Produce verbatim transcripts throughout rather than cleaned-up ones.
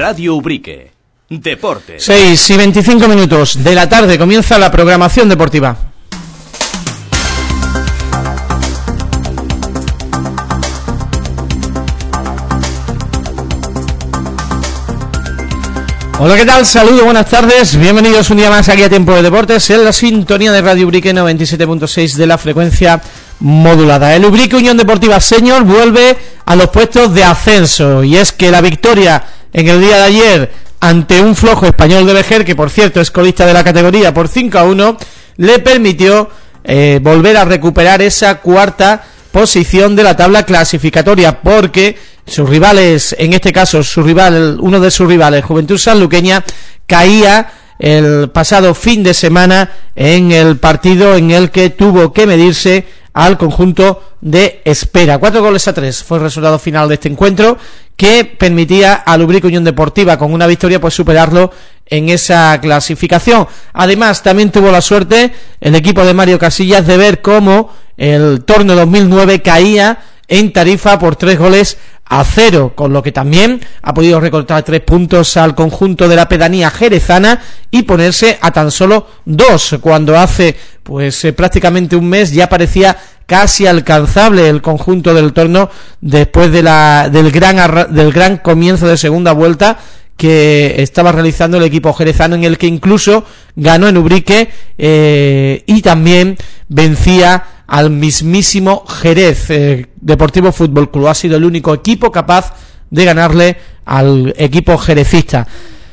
Radio Ubrique. Deportes. seis y veinticinco minutos de la tarde comienza la programación deportiva. Hola, ¿qué tal? Saludos, buenas tardes, bienvenidos un día más aquí a Tiempo de Deportes en la sintonía de Radio Ubrique noventa y siete punto seis de la frecuencia modulada. El Ubrique Unión Deportiva Senior vuelve a los puestos de ascenso, y es que la victoria en el día de ayer ante un flojo Español de Vejer, que por cierto es colista de la categoría por cinco a uno, le permitió eh, volver a recuperar esa cuarta posición de la tabla clasificatoria, porque sus rivales, en este caso su rival, uno de sus rivales, Juventud Sanluqueña, caía el pasado fin de semana en el partido en el que tuvo que medirse al conjunto de Espera. Cuatro goles a tres fue el resultado final de este encuentro, que permitía al Ubrique Unión Deportiva, con una victoria, pues superarlo en esa clasificación. Además, también tuvo la suerte el equipo de Mario Casillas de ver cómo el torneo dos mil nueve caía en Tarifa por tres goles a cero, con lo que también ha podido recortar tres puntos al conjunto de la pedanía jerezana y ponerse a tan solo dos, cuando hace pues eh, prácticamente un mes ya parecía casi alcanzable el conjunto del torno, después de la del gran del gran comienzo de segunda vuelta que estaba realizando el equipo jerezano, en el que incluso ganó en Ubrique eh, y también vencía al mismísimo Jerez. eh, Deportivo Fútbol Club ha sido el único equipo capaz de ganarle al equipo jerezista.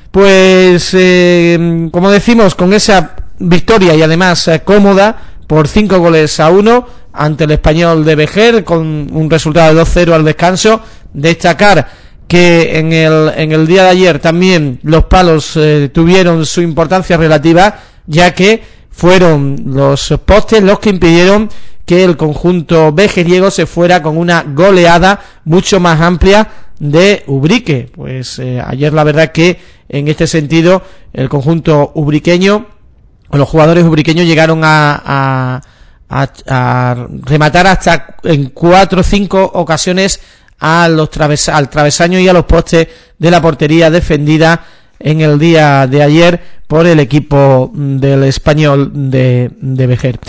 Pues eh, como decimos, con esa victoria y además eh, cómoda por cinco goles a uno ante el Español de Vejer, con un resultado de dos cero al descanso. Destacar que en el en el día de ayer también los palos eh, tuvieron su importancia relativa, ya que fueron los postes los que impidieron que el conjunto vejeriego se fuera con una goleada mucho más amplia de Ubrique. Pues eh, ayer la verdad que en este sentido el conjunto ubriqueño, o los jugadores ubriqueños, llegaron a, a, a, a rematar hasta en cuatro o cinco ocasiones a los traves, al travesaño y a los postes de la portería defendida en el día de ayer por el equipo del Español de, de Vejer.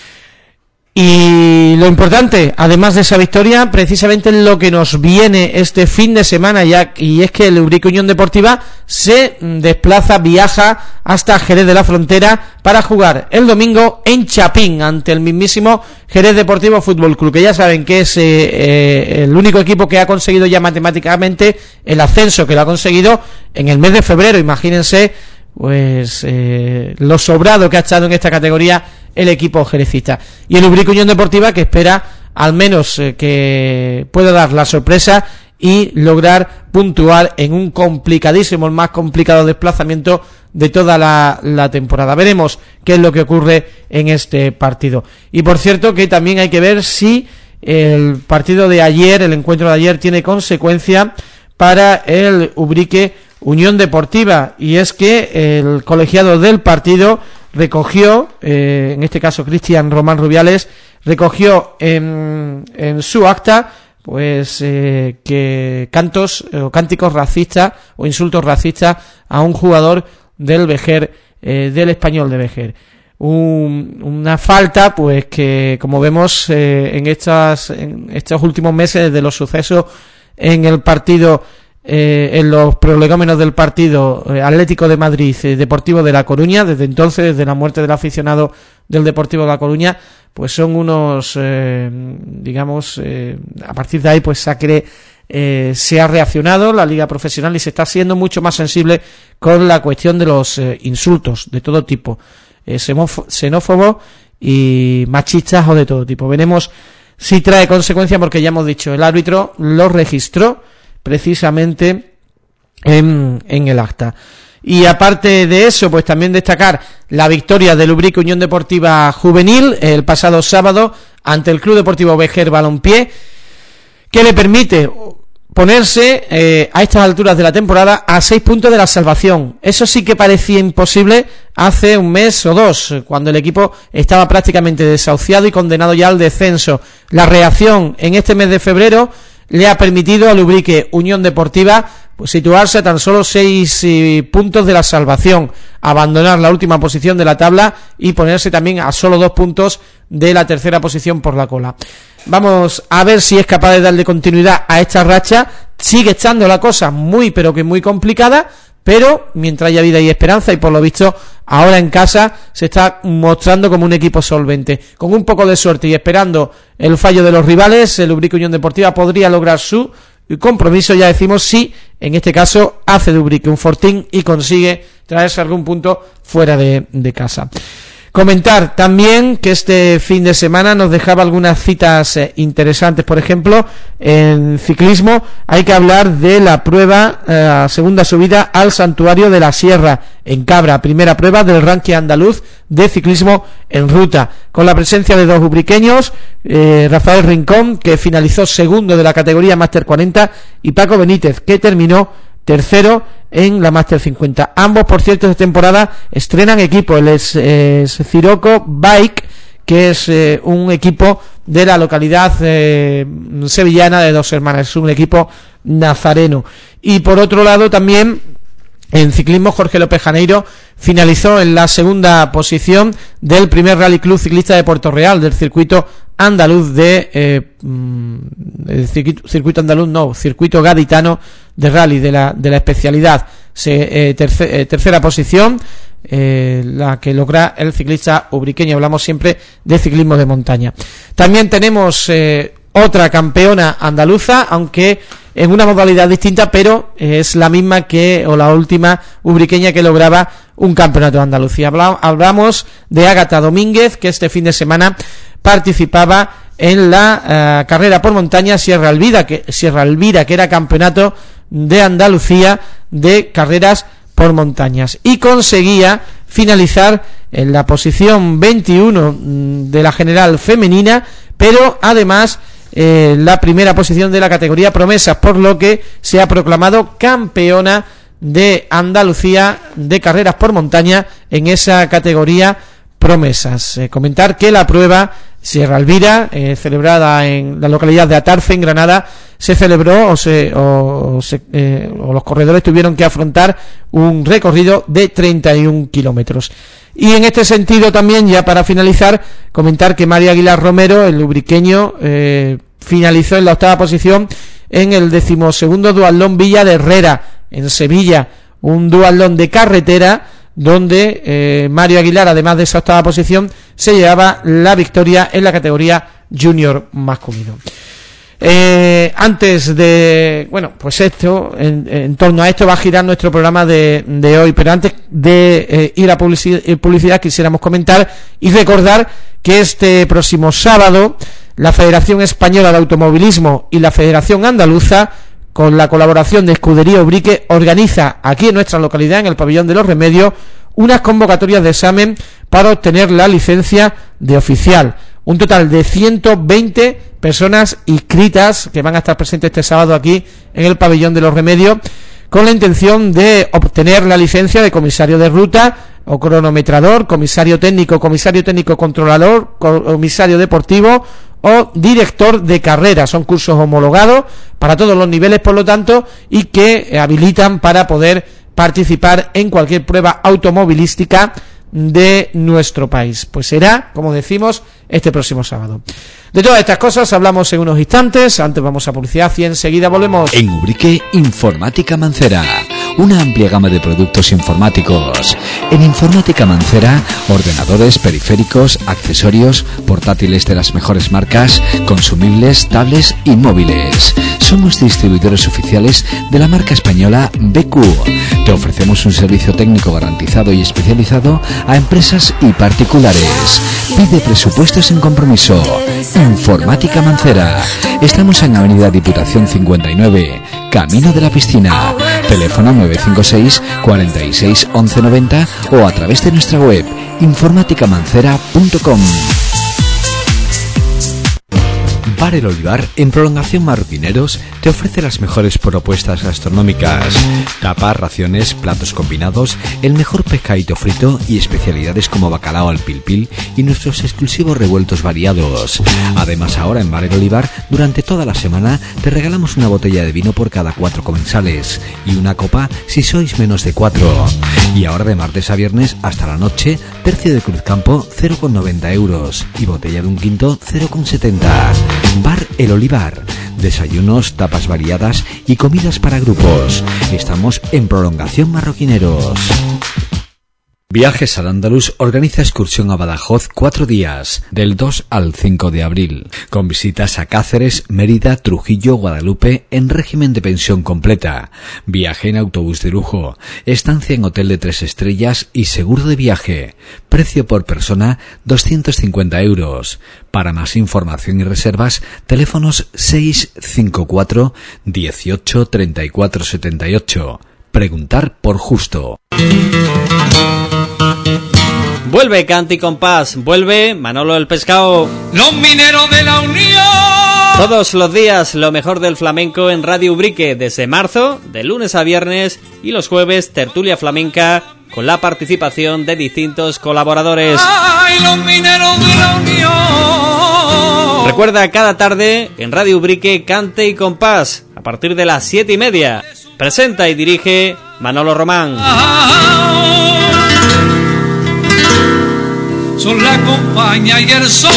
Y lo importante, además de esa victoria, precisamente lo que nos viene este fin de semana, ya, y es que el Ubrique Unión Deportiva se desplaza, viaja hasta Jerez de la Frontera para jugar el domingo en Chapín ante el mismísimo Jerez Deportivo Fútbol Club, que ya saben que es eh, eh, el único equipo que ha conseguido ya matemáticamente el ascenso, que lo ha conseguido en el mes de febrero. Imagínense pues eh, lo sobrado que ha estado en esta categoría el equipo jerezista. Y el Ubrique Unión Deportiva, que espera al menos eh, que pueda dar la sorpresa y lograr puntuar en un complicadísimo, el más complicado desplazamiento de toda la, la temporada. Veremos qué es lo que ocurre en este partido. Y por cierto, que también hay que ver si el partido de ayer, el encuentro de ayer, tiene consecuencia para el Ubrique Unión Deportiva, y es que el colegiado del partido recogió, eh, en este caso Cristian Román Rubiales, recogió en, en su acta pues eh, que cantos o eh, cánticos racistas o insultos racistas a un jugador del Vejer, eh, del Español de Vejer. Un, una falta pues que, como vemos eh, en estas en estos últimos meses de los sucesos en el partido, Eh, en los prolegómenos del partido eh, Atlético de Madrid, eh, Deportivo de La Coruña, desde entonces, desde la muerte del aficionado del Deportivo de La Coruña, pues son unos, eh, digamos, eh, a partir de ahí pues Sacre eh, se ha reaccionado la liga profesional y se está siendo mucho más sensible con la cuestión de los eh, insultos de todo tipo, eh, xenófobos y machistas o de todo tipo. Veremos si trae consecuencia, porque ya hemos dicho, el árbitro lo registró precisamente en, en el acta. Y aparte de eso, pues también destacar la victoria del Ubrique Unión Deportiva Juvenil el pasado sábado ante el Club Deportivo Vejer Balompié, que le permite ponerse eh, a estas alturas de la temporada a seis puntos de la salvación. Eso sí que parecía imposible hace un mes o dos, cuando el equipo estaba prácticamente desahuciado y condenado ya al descenso. La reacción en este mes de febrero le ha permitido al Ubrique Unión Deportiva pues situarse a tan solo seis eh, puntos de la salvación, abandonar la última posición de la tabla y ponerse también a solo dos puntos de la tercera posición por la cola. Vamos a ver si es capaz de darle continuidad a esta racha. Sigue estando la cosa muy pero que muy complicada, pero mientras haya vida y esperanza, y por lo visto ahora en casa se está mostrando como un equipo solvente. Con un poco de suerte y esperando el fallo de los rivales, el Ubrique Unión Deportiva podría lograr su compromiso, ya decimos, si en este caso hace de Ubrique un fortín y consigue traerse algún punto fuera de, de casa. Comentar también que este fin de semana nos dejaba algunas citas eh, interesantes. Por ejemplo, en ciclismo hay que hablar de la prueba, eh, segunda subida al Santuario de la Sierra en Cabra, primera prueba del ranking andaluz de ciclismo en ruta, con la presencia de dos ubriqueños, eh, Rafael Rincón, que finalizó segundo de la categoría Máster cuarenta, y Paco Benítez, que terminó tercero en la Máster cincuenta. Ambos, por cierto, esta temporada estrenan equipo. El es, es Ciroco Bike, que es eh, un equipo de la localidad eh, sevillana de Dos Hermanas, es un equipo nazareno. Y por otro lado también en ciclismo, Jorge López Janeiro finalizó en la segunda posición del primer Rally Club Ciclista de Puerto Real, del circuito andaluz de eh, el circuito, circuito andaluz no, circuito gaditano de rally de la de la especialidad. Se, eh, terce, eh, tercera posición, eh, la que logra el ciclista ubriqueño. Hablamos siempre de ciclismo de montaña. También tenemos eh, otra campeona andaluza, aunque en una modalidad distinta, pero es la misma que, o la última ubriqueña que lograba un campeonato de Andalucía. Hablamos de Ágata Domínguez, que este fin de semana participaba en la uh, carrera por montaña Sierra Elvira, que, Sierra Elvira, que era campeonato de Andalucía de carreras por montañas, y conseguía finalizar en la posición veintiuno de la general femenina, pero además eh, la primera posición de la categoría promesas, por lo que se ha proclamado campeona de Andalucía de carreras por montaña en esa categoría promesas. Eh, comentar que la prueba Sierra Elvira, eh, celebrada en la localidad de Atarfe, en Granada, se celebró o, se, o, se, eh, o los corredores tuvieron que afrontar un recorrido de treinta y un kilómetros. Y en este sentido también, ya para finalizar, comentar que Mario Aguilar Romero, el ubriqueño, eh, finalizó en la octava posición en el decimosegundo duatlón Villa de Herrera, en Sevilla, un duatlón de carretera donde eh, Mario Aguilar, además de esa octava posición, se llevaba la victoria en la categoría junior masculino. Eh, antes de, bueno, pues esto, en, en torno a esto va a girar nuestro programa de, de hoy, pero antes de eh, ir a publicidad, publicidad quisiéramos comentar y recordar que este próximo sábado la Federación Española de Automovilismo y la Federación Andaluza, con la colaboración de Escudería Ubrique, organiza aquí en nuestra localidad, en el Pabellón de los Remedios, unas convocatorias de examen para obtener la licencia de oficial. Un total de ciento veinte personas inscritas que van a estar presentes este sábado aquí en el Pabellón de los Remedios, con la intención de obtener la licencia de comisario de ruta o cronometrador, comisario técnico, comisario técnico controlador, comisario deportivo o director de carrera. Son cursos homologados para todos los niveles, por lo tanto, y que habilitan para poder participar en cualquier prueba automovilística de nuestro país. Pues será, como decimos, este próximo sábado. De todas estas cosas hablamos en unos instantes. Antes vamos a publicidad y enseguida volvemos. En Ubrique, Informática Mancera, una amplia gama de productos informáticos. En Informática Mancera, ordenadores, periféricos, accesorios, portátiles de las mejores marcas, consumibles, tablets y móviles. Somos distribuidores oficiales de la marca española B Q. Te ofrecemos un servicio técnico garantizado y especializado a empresas y particulares. Pide presupuestos sin compromiso. Informática Mancera. Estamos en Avenida Diputación cincuenta y nueve, Camino de la Piscina. Teléfono nueve cinco seis, cuarenta y seis, once noventa o a través de nuestra web informática mancera punto com. Bar El Olivar, en Prolongación Marroquineros, te ofrece las mejores propuestas gastronómicas: tapas, raciones, platos combinados, el mejor pescadito frito y especialidades como bacalao al pil pil y nuestros exclusivos revueltos variados. Además, ahora en Bar El Olivar, durante toda la semana, te regalamos una botella de vino por cada cuatro comensales y una copa si sois menos de cuatro. Y ahora de martes a viernes hasta la noche, tercio de Cruzcampo cero coma noventa euros y botella de un quinto cero coma setenta. Bar El Olivar. Desayunos, tapas variadas y comidas para grupos. Estamos en Prolongación Marroquineros. Viajes al Andaluz organiza excursión a Badajoz cuatro días, del dos al cinco de abril, con visitas a Cáceres, Mérida, Trujillo, Guadalupe, en régimen de pensión completa, viaje en autobús de lujo, estancia en hotel de tres estrellas y seguro de viaje. Precio por persona doscientos cincuenta euros. Para más información y reservas, teléfonos seis cinco cuatro dieciocho treinta y cuatro setenta y ocho. Preguntar por Justo. Vuelve Cante y Compás, vuelve Manolo el Pescado. Los mineros de la Unión. Todos los días lo mejor del flamenco en Radio Ubrique desde marzo, de lunes a viernes, y los jueves tertulia flamenca con la participación de distintos colaboradores. Ay, los mineros de la Unión. Recuerda cada tarde en Radio Ubrique Cante y Compás a partir de las siete y media. Presenta y dirige Manolo Román. Son la compañía y el sol.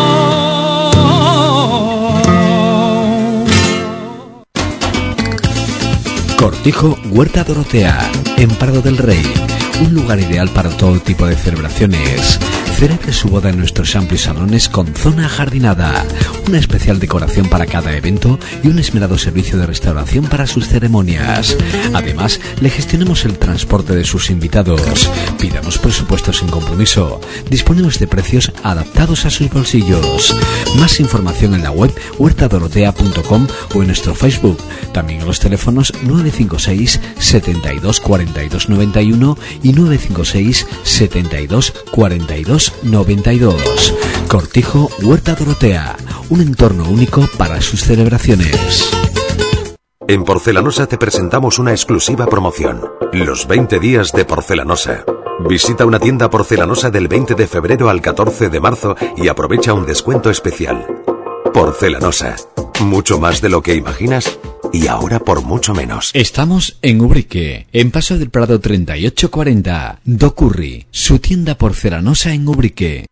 Cortijo Huerta Dorotea, en Prado del Rey, un lugar ideal para todo tipo de celebraciones. Celebre su boda en nuestros amplios salones con zona ajardinada, una especial decoración para cada evento y un esmerado servicio de restauración para sus ceremonias. Además, le gestionamos el transporte de sus invitados. Pidamos presupuestos sin compromiso. Disponemos de precios adaptados a sus bolsillos. Más información en la web huerta dorotea punto com o en nuestro Facebook. También en los teléfonos nueve cinco seis setenta y dos cuarenta y dos noventa y uno y nueve cinco seis setenta y dos cuarenta y dos noventa y dos. Cortijo Huerta Dorotea, un entorno único para sus celebraciones. En Porcelanosa te presentamos una exclusiva promoción. Los veinte días de Porcelanosa. Visita una tienda porcelanosa del veinte de febrero al catorce de marzo y aprovecha un descuento especial. Porcelanosa. Mucho más de lo que imaginas y ahora por mucho menos. Estamos en Ubrique, en Paso del Prado treinta y ocho cuarenta. Docurri, su tienda porcelanosa en Ubrique.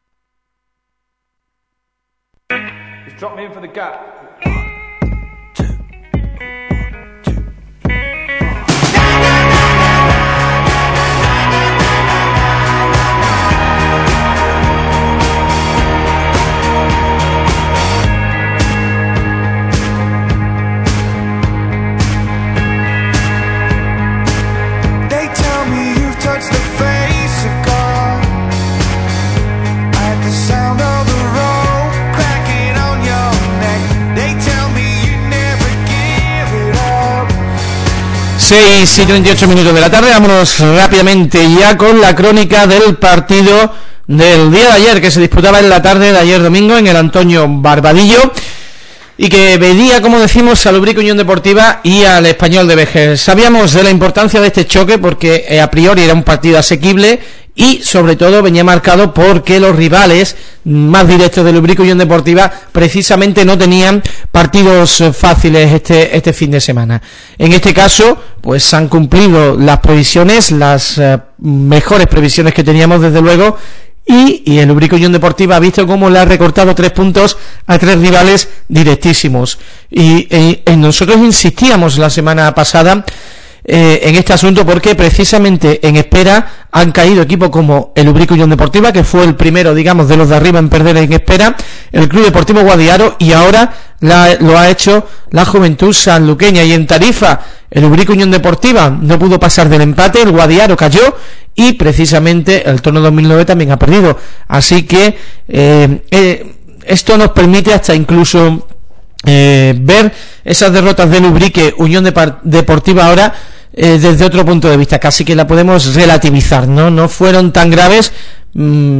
seis y treinta y ocho minutos de la tarde. Vámonos rápidamente ya con la crónica del partido del día de ayer, que se disputaba en la tarde de ayer domingo en el Antonio Barbadillo y que veía, como decimos, al Ubrique Unión Deportiva y al Español de Vejer. Sabíamos de la importancia de este choque porque eh, a priori era un partido asequible y sobre todo venía marcado porque los rivales más directos del Ubrique Unión Deportiva precisamente no tenían partidos fáciles este este fin de semana. En este caso, pues se han cumplido las previsiones, las eh, mejores previsiones que teníamos desde luego, y, y el Ubrique Unión Deportiva ha visto cómo le ha recortado tres puntos a tres rivales directísimos. Y, y, y nosotros insistíamos la semana pasada Eh, en este asunto porque precisamente en Espera han caído equipos como el Ubrique Unión Deportiva, que fue el primero, digamos, de los de arriba en perder en Espera, el Club Deportivo Guadiaro, y ahora la, lo ha hecho la Juventud Sanluqueña. Y en Tarifa el Ubrique Unión Deportiva no pudo pasar del empate, el Guadiaro cayó y precisamente el Torno dos mil nueve también ha perdido. Así que eh, eh, esto nos permite hasta incluso Eh, ver esas derrotas del Ubrique Unión Deportiva ahora eh, desde otro punto de vista, casi que la podemos relativizar, no no fueron tan graves, mmm,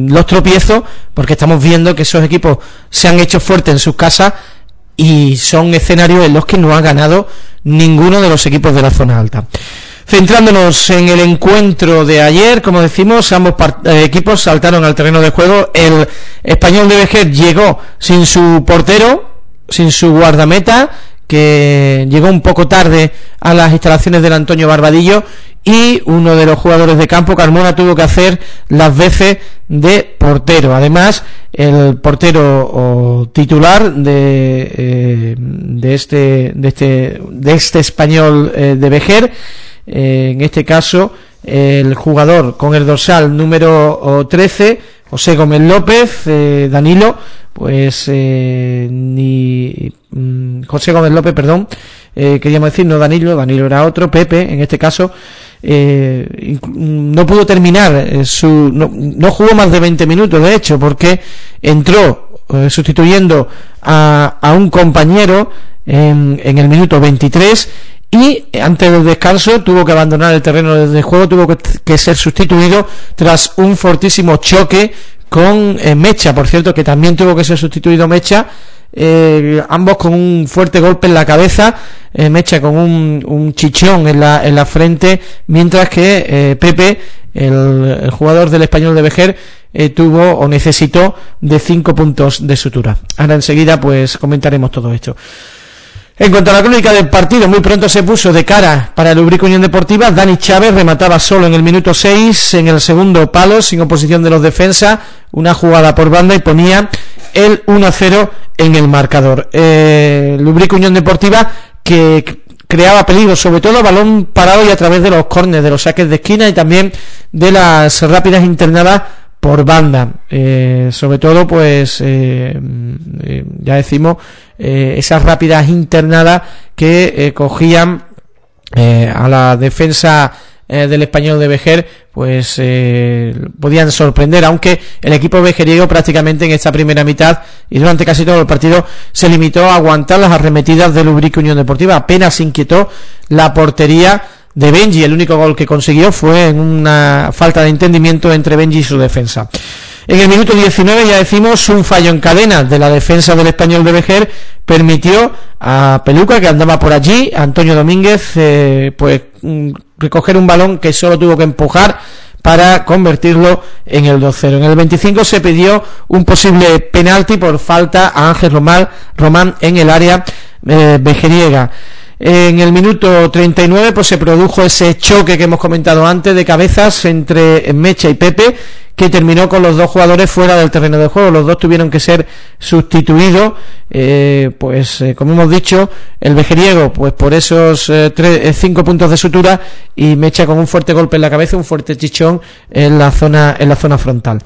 los tropiezos, porque estamos viendo que esos equipos se han hecho fuertes en sus casas y son escenarios en los que no ha ganado ninguno de los equipos de la zona alta. Centrándonos en el encuentro de ayer, como decimos, ambos eh, equipos saltaron al terreno de juego. El Español de Vejer llegó sin su portero, sin su guardameta, que llegó un poco tarde a las instalaciones del Antonio Barbadillo, y uno de los jugadores de campo, Carmona, tuvo que hacer las veces de portero. Además, el portero o titular de eh, de este de este de este Español eh, de Vejer, eh, en este caso el jugador con el dorsal número trece, José Gómez López, eh, Danilo, pues eh, ni mm, José Gómez López, perdón, eh, queríamos decir, no Danilo, Danilo era otro, Pepe, en este caso, eh, no pudo terminar eh, su, no, no jugó más de veinte minutos, de hecho, porque entró eh, sustituyendo a, a un compañero en, en el minuto veintitrés, y antes del descanso tuvo que abandonar el terreno de juego, tuvo que, que ser sustituido tras un fortísimo choque con eh, Mecha, por cierto, que también tuvo que ser sustituido Mecha, eh, ambos con un fuerte golpe en la cabeza, eh, Mecha con un, un chichón en la, en la frente, mientras que eh, Pepe, el, el jugador del Español de Vejer, eh, tuvo o necesitó de cinco puntos de sutura. Ahora enseguida pues comentaremos todo esto. En cuanto a la crónica del partido, muy pronto se puso de cara para el Ubrique Unión Deportiva. Dani Chávez remataba solo en el minuto seis, en el segundo palo, sin oposición de los defensas, una jugada por banda, y ponía el uno a cero en el marcador. Eh, el Ubrique Unión Deportiva que creaba peligro, sobre todo balón parado y a través de los córneres, de los saques de esquina y también de las rápidas internadas por banda, eh, sobre todo pues eh, eh, ya decimos eh, esas rápidas internadas que eh, cogían eh, a la defensa eh, del Español de Vejer, pues eh, podían sorprender, aunque el equipo vejeriego prácticamente en esta primera mitad y durante casi todo el partido se limitó a aguantar las arremetidas del Ubrique Unión Deportiva. Apenas inquietó la portería de Benji. El único gol que consiguió fue en una falta de entendimiento entre Benji y su defensa. En el minuto diecinueve, ya decimos, un fallo en cadena de la defensa del Español de Vejer permitió a Peluca, que andaba por allí, a Antonio Domínguez, eh, pues recoger un balón que solo tuvo que empujar para convertirlo en el dos cero. En el veinticinco se pidió un posible penalti por falta a Ángel Román, Román en el área eh, vejeriega. En el minuto treinta y nueve pues se produjo ese choque que hemos comentado antes de cabezas entre Mecha y Pepe, que terminó con los dos jugadores fuera del terreno de juego. Los dos tuvieron que ser sustituidos, eh, pues eh, como hemos dicho, el vejeriego pues por esos eh, tres, eh, cinco puntos de sutura, y Mecha con un fuerte golpe en la cabeza, un fuerte chichón en la zona en la zona frontal.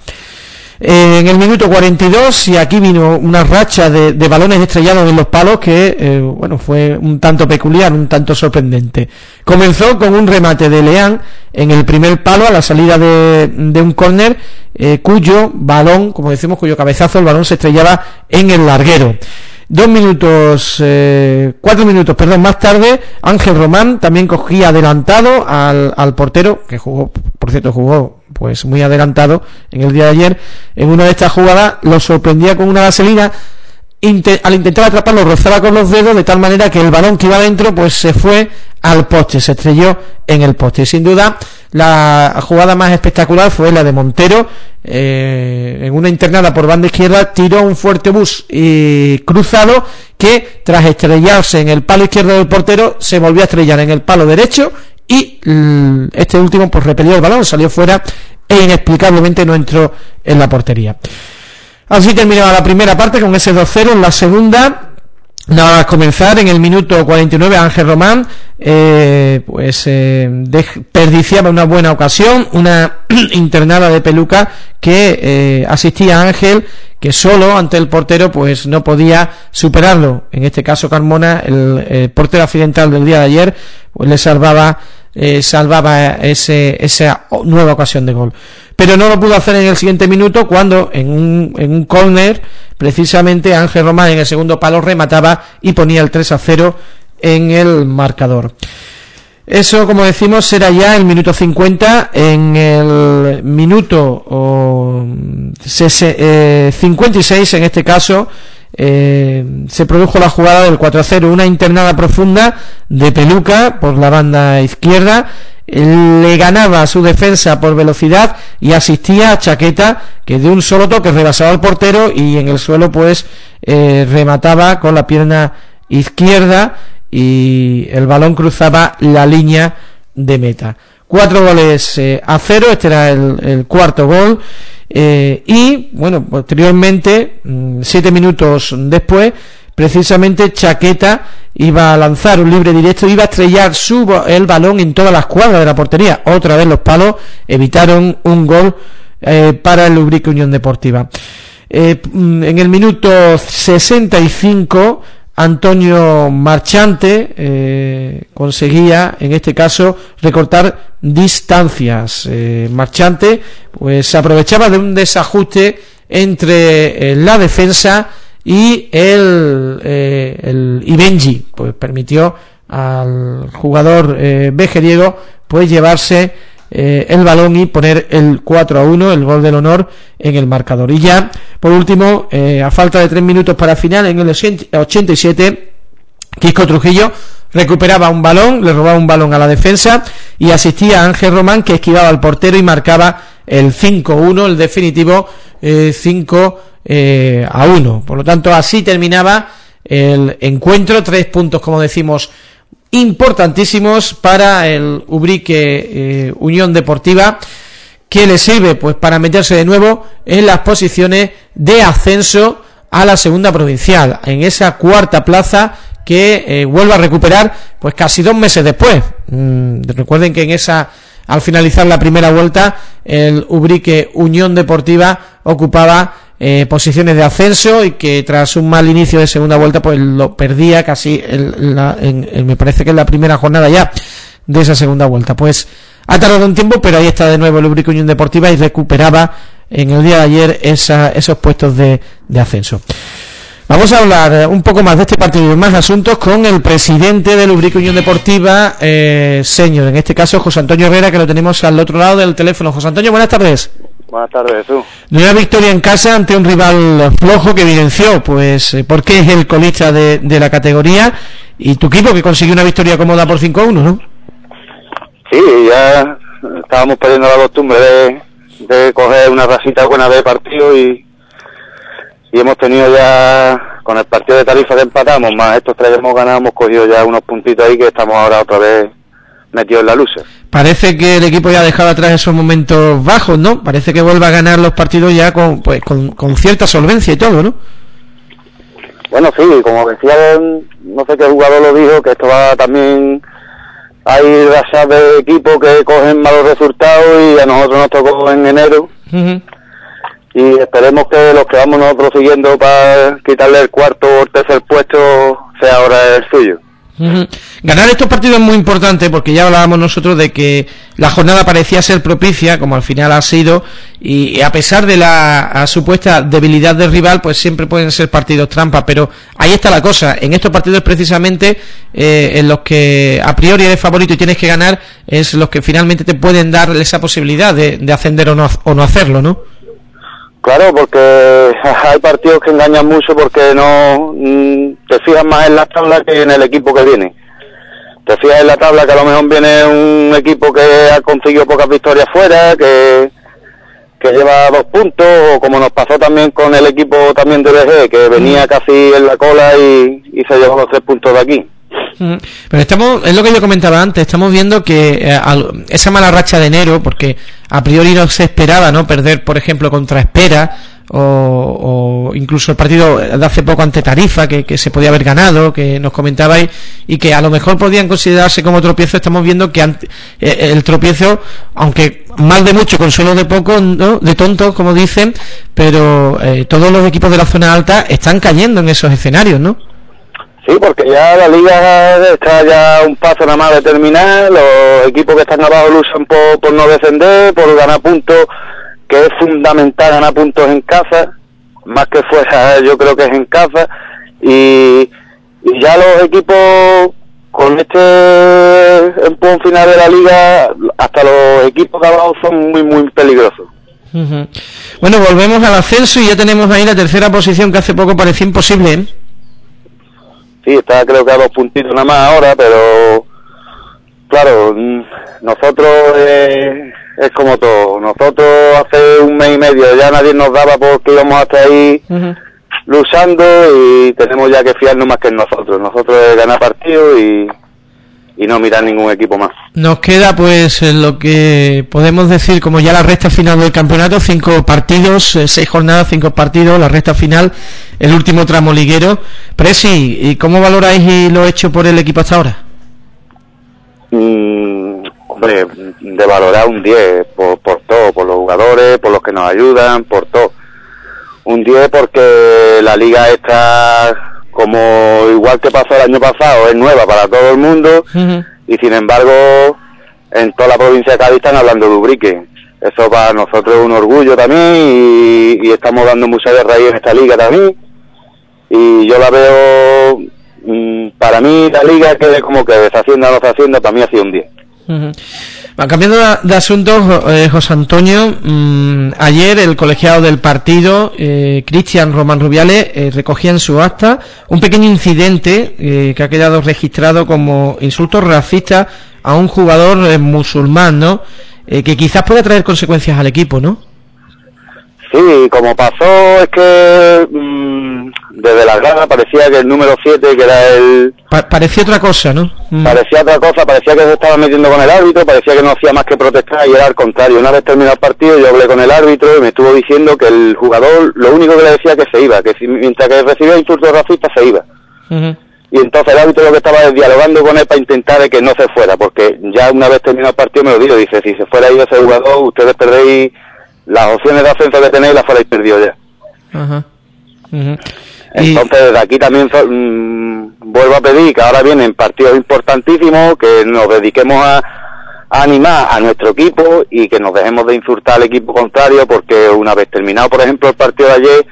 Eh, en el minuto cuarenta y dos, y aquí vino una racha de, de balones estrellados en los palos que eh, bueno, fue un tanto peculiar, un tanto sorprendente. Comenzó con un remate de Leán en el primer palo a la salida de, de un córner, eh, cuyo balón, como decimos, cuyo cabezazo, el balón se estrellaba en el larguero. Dos minutos, eh, cuatro minutos, perdón, más tarde, Ángel Román también cogía adelantado al, al portero, que jugó, por cierto, jugó pues muy adelantado en el día de ayer. En una de estas jugadas lo sorprendía con una vaselina, Inter, al intentar atraparlo rozaba con los dedos, de tal manera que el balón que iba adentro pues se fue al poste, se estrelló en el poste. Y sin duda la jugada más espectacular fue la de Montero, eh, en una internada por banda izquierda tiró un fuerte bus y cruzado que, tras estrellarse en el palo izquierdo del portero, se volvió a estrellar en el palo derecho, y este último pues repelió el balón, salió fuera e inexplicablemente no entró en la portería. Así terminaba la primera parte con ese dos cero. En la segunda, nada más comenzar, en el minuto cuarenta y nueve, Ángel Román eh, pues eh, desperdiciaba una buena ocasión, una internada de Peluca que eh, asistía a Ángel, que solo ante el portero pues no podía superarlo. En este caso Carmona, el, el portero accidental del día de ayer, pues le salvaba eh, salvaba ese esa nueva ocasión de gol. Pero no lo pudo hacer en el siguiente minuto, cuando en un, en un córner precisamente Ángel Román en el segundo palo remataba y ponía el tres a cero en el marcador. Eso, como decimos, era ya el minuto cincuenta. En el minuto oh, cincuenta y seis en este caso, eh, se produjo la jugada del cuatro a cero, una internada profunda de Peluca por la banda izquierda, le ganaba a su defensa por velocidad y asistía a Chaqueta, que de un solo toque rebasaba al portero y en el suelo pues eh, remataba con la pierna izquierda y el balón cruzaba la línea de meta. Cuatro goles eh, a cero, este era el, el cuarto gol. Eh, y bueno, posteriormente, siete minutos después, precisamente Chaqueta iba a lanzar un libre directo, iba a estrellar su, el balón en toda la escuadra de la portería. Otra vez los palos evitaron un gol eh, para el Ubrique Unión Deportiva. Eh, en el minuto sesenta y cinco, Antonio Marchante eh, conseguía, en este caso, recortar distancias. Eh, Marchante pues se aprovechaba de un desajuste entre eh, la defensa y el, eh, el Ibenji, pues permitió al jugador eh, vejeriego pues llevarse eh, el balón y poner el cuatro a uno, el gol del honor, en el marcador. Y ya por último, eh, a falta de tres minutos para final, en el ochenta y siete, Quisco Trujillo recuperaba un balón, le robaba un balón a la defensa y asistía a Ángel Román, que esquivaba al portero y marcaba el cinco uno, el definitivo eh, cinco a uno. Por lo tanto, así terminaba el encuentro. Tres puntos, como decimos, importantísimos para el Ubrique eh, Unión Deportiva, que le sirve pues para meterse de nuevo en las posiciones de ascenso a la segunda provincial, en esa cuarta plaza que eh, vuelve a recuperar pues casi dos meses después. Mm, recuerden que en esa, al finalizar la primera vuelta, el Ubrique Unión Deportiva ocupaba eh, posiciones de ascenso y que tras un mal inicio de segunda vuelta pues lo perdía casi el, la, en, en, me parece que en la primera jornada ya de esa segunda vuelta. Pues ha tardado un tiempo, pero ahí está de nuevo el Ubrique Unión Deportiva y recuperaba en el día de ayer esa, esos puestos de, de ascenso. Vamos a hablar un poco más de este partido y más asuntos con el presidente del Ubrique Unión Deportiva, eh, señor, en este caso José Antonio Herrera, que lo tenemos al otro lado del teléfono. José Antonio, buenas tardes. Buenas tardes, tú. Nueva victoria en casa ante un rival flojo que evidenció, pues, eh, porque es el colista de, de la categoría, y tu equipo que consiguió una victoria cómoda por cinco a uno, ¿no? Sí, ya estábamos perdiendo la costumbre de, de coger una racita buena de partido y, y hemos tenido ya, con el partido de Tarifa que empatamos, más estos tres que hemos ganado, hemos cogido ya unos puntitos ahí que estamos ahora otra vez metidos en la lucha. Parece que el equipo ya ha dejado atrás esos momentos bajos, ¿no? Parece que vuelve a ganar los partidos ya con, pues, con, con cierta solvencia y todo, ¿no? Bueno, sí, como decía, no sé qué jugador lo dijo, que esto va también... Hay razas de equipos que cogen malos resultados y a nosotros nos tocó en enero. Uh-huh. Y esperemos que los que vamos nosotros siguiendo para quitarle el cuarto o el tercer puesto sea ahora el suyo. Uh-huh. Ganar estos partidos es muy importante porque ya hablábamos nosotros de que la jornada parecía ser propicia, como al final ha sido, y a pesar de la supuesta debilidad del rival, pues siempre pueden ser partidos trampa, pero ahí está la cosa. En estos partidos precisamente eh, en los que a priori eres favorito y tienes que ganar, es los que finalmente te pueden dar esa posibilidad de, de ascender o no, o no hacerlo, ¿no? Claro, porque hay partidos que engañan mucho porque no mm, te fijas más en la tabla que en el equipo que viene. Te fijas en la tabla que a lo mejor viene un equipo que ha conseguido pocas victorias fuera, que que lleva dos puntos, o como nos pasó también con el equipo también de B G, que venía casi en la cola y, y se llevó los tres puntos de aquí. Pero estamos, es lo que yo comentaba antes, estamos viendo que eh, al, esa mala racha de enero, porque a priori no se esperaba, ¿no?, perder, por ejemplo, contra Espera, o, o incluso el partido de hace poco ante Tarifa, que, que se podía haber ganado, que nos comentabais, y que a lo mejor podían considerarse como tropiezo. Estamos viendo que ante, eh, el tropiezo, aunque mal de mucho, consuelo de poco, ¿no?, de tontos, como dicen, pero eh, todos los equipos de la zona alta están cayendo en esos escenarios, ¿no? Sí, porque ya la liga está ya un paso nada más de terminar, los equipos que están abajo luchan por, por no descender, por ganar puntos, que es fundamental ganar puntos en casa, más que fuera, yo creo que es en casa, y, y ya los equipos con este empujón final de la liga, hasta los equipos de abajo son muy muy peligrosos. Uh-huh. Bueno, volvemos al ascenso y ya tenemos ahí la tercera posición que hace poco parecía imposible, ¿eh? Sí, está creo que a dos puntitos nada más ahora, pero claro, nosotros eh, es como todo. Nosotros hace un mes y medio ya nadie nos daba porque íbamos hasta ahí uh-huh. luchando, y tenemos ya que fiarnos más que en nosotros. Nosotros es ganar partidos y, y no mirar ningún equipo más. Nos queda pues lo que podemos decir como ya la recta final del campeonato, cinco partidos, eh, seis jornadas, cinco partidos, la recta final, el último tramo liguero. Presi, ¿y cómo valoráis lo hecho por el equipo hasta ahora? Mm, hombre, de valorar un diez por, por todo, por los jugadores, por los que nos ayudan, por todo. Un diez porque la liga está, como igual que pasó el año pasado, es nueva para todo el mundo, uh-huh. y sin embargo en toda la provincia de Cádiz están hablando de Ubrique. Eso para nosotros es un orgullo también, y, y estamos dando mucha guerra ahí en esta liga también, y yo la veo, mmm, para mí la liga que como que deshacienda o no deshacienda, para mí ha sido un diez. Uh-huh. Bueno, cambiando de asuntos, eh, José Antonio, mmm, ayer el colegiado del partido, eh, Cristian Román Rubiales, eh, recogía en su acta un pequeño incidente eh, que ha quedado registrado como insulto racista a un jugador eh, musulmán, ¿no? Eh, que quizás pueda traer consecuencias al equipo, ¿no? Sí, como pasó es que mmm, desde la grada parecía que el número siete, que era el... Pa- parecía otra cosa, ¿no? Mm. Parecía otra cosa, parecía que se estaba metiendo con el árbitro, parecía que no hacía más que protestar, y era al contrario. Una vez terminado el partido yo hablé con el árbitro y me estuvo diciendo que el jugador lo único que le decía que se iba, que si, mientras que recibía insultos racistas se iba. Uh-huh. Y entonces el árbitro lo que estaba es dialogando con él para intentar que no se fuera, porque ya una vez terminado el partido me lo dijo, dice, si se fuera ahí ese jugador, ustedes perdéis las opciones de ascenso que tenéis, las fuerais perdido ya. Uh-huh. Uh-huh. Entonces desde aquí también mmm, vuelvo a pedir que ahora vienen partidos importantísimos, que nos dediquemos a, a animar a nuestro equipo y que nos dejemos de insultar al equipo contrario, porque una vez terminado por ejemplo el partido de ayer,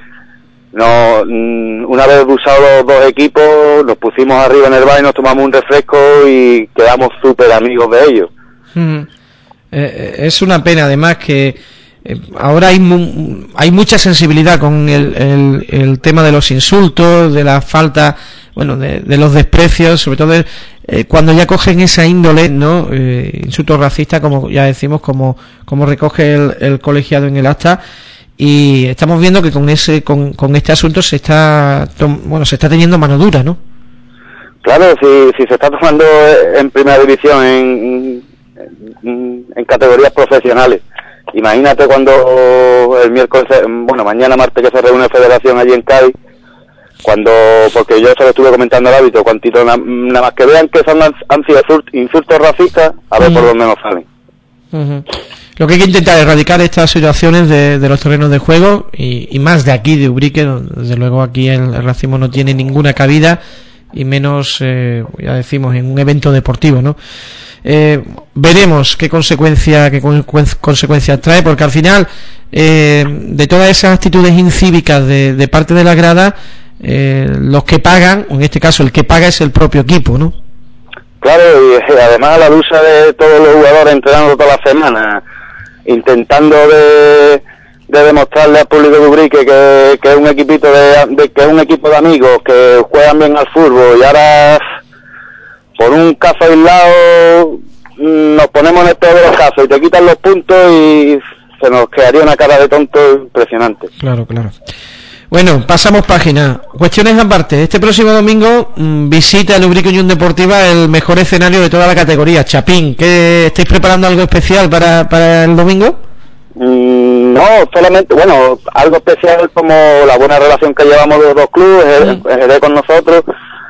no, mmm, una vez usados los dos equipos, nos pusimos arriba en el bar y nos tomamos un refresco y quedamos súper amigos de ellos. Uh-huh. eh, es una pena además que Eh, ahora hay mu- hay mucha sensibilidad con el, el, el tema de los insultos, de la falta, bueno, de, de los desprecios, sobre todo eh, cuando ya cogen esa índole, ¿no? Eh, insultos racistas, como ya decimos, como como recoge el, el colegiado en el acta, y estamos viendo que con ese con, con este asunto se está tom- bueno se está teniendo mano dura, ¿no? Claro, si si se está tomando en primera división, en en, en categorías profesionales. Imagínate cuando el miércoles, bueno, mañana martes que se reúne Federación allí en Cádiz, cuando, porque yo se lo estuve comentando al árbitro, cuantito, nada na más que vean que son han sido insultos racistas, a ver uh-huh. por dónde nos salen. Uh-huh. Lo que hay que intentar es erradicar estas situaciones de, de los terrenos de juego, y, y más de aquí, de Ubrique. Desde luego aquí el, el racismo no tiene ninguna cabida, y menos, eh, ya decimos, en un evento deportivo, ¿no? Eh, veremos qué consecuencia qué con, consecuencias trae, porque al final eh, de todas esas actitudes incívicas de, de parte de la grada, eh, los que pagan, o en este caso el que paga es el propio equipo, ¿no? Claro, y además la lucha de todos los jugadores entrenando toda la semana, intentando de, de demostrarle al público de Ubrique que, que es un equipito de, de que es un equipo de amigos que juegan bien al fútbol, y ahora por un caso aislado nos ponemos en el peor de los casos y te quitan los puntos y se nos quedaría una cara de tonto impresionante. Claro, claro. Bueno, pasamos página. Cuestiones aparte. Este próximo domingo mmm, visita el Ubrique Unión Deportiva el mejor escenario de toda la categoría, Chapín. ¿Qué estáis preparando algo especial para, para el domingo? Mm, no, solamente, bueno, algo especial como la buena relación que llevamos los dos clubes, el, el Jerez con nosotros.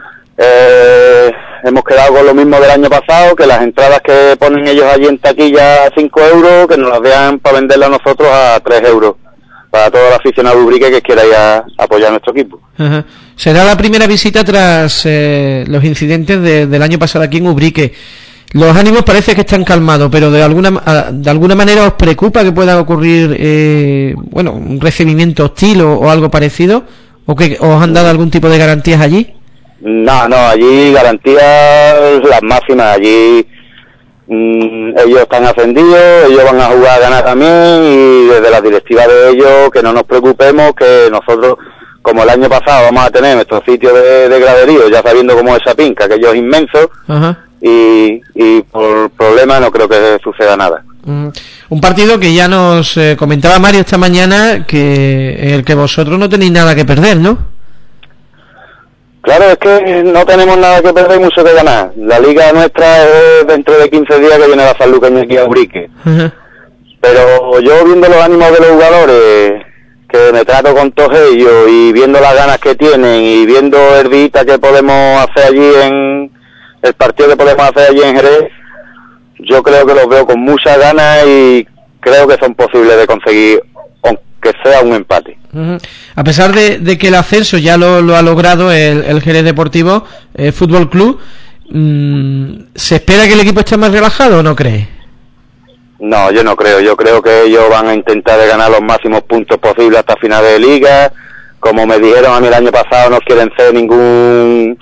Eh, hemos quedado con lo mismo del año pasado, que las entradas que ponen ellos allí en taquilla a cinco euros, que nos las dejan para venderlas a nosotros a tres euros, para todo el aficionado de Ubrique que quiera ir a, a apoyar a nuestro equipo. Ajá. Será la primera visita tras eh, los incidentes de, del año pasado aquí en Ubrique. Los ánimos parece que están calmados, pero de alguna de alguna manera os preocupa que pueda ocurrir eh, bueno, un recibimiento hostil o, o algo parecido, o que os han dado algún tipo de garantías allí. No, no, allí garantías las máximas, allí mm, ellos están ascendidos, ellos van a jugar a ganar también, y desde la directiva de ellos que no nos preocupemos, que nosotros, como el año pasado, vamos a tener nuestro sitio de, de graderío, ya sabiendo cómo es esa pinca, que ellos es inmenso. Ajá. y y por problema no creo que suceda nada. Mm. Un partido que ya nos eh, comentaba Mario esta mañana, que en el que vosotros no tenéis nada que perder, ¿no? Claro, es que no tenemos nada que perder y mucho que ganar. La liga nuestra es dentro de quince días, que viene la Sanluqueña aquí a Ubrique. Uh-huh. Pero yo, viendo los ánimos de los jugadores, que me trato con todos ellos, y viendo las ganas que tienen, y viendo el día que podemos hacer allí en el partido que podemos hacer allí en Jerez, yo creo que los veo con muchas ganas y creo que son posibles de conseguir, aunque sea un empate. Uh-huh. A pesar de, de que el ascenso ya lo, lo ha logrado el, el Jerez Deportivo eh, Fútbol Club, mmm, ¿se espera que el equipo esté más relajado o no cree? No, yo no creo. Yo creo que ellos van a intentar de ganar los máximos puntos posibles hasta final de liga. Como me dijeron a mí el año pasado, no quieren ceder ningún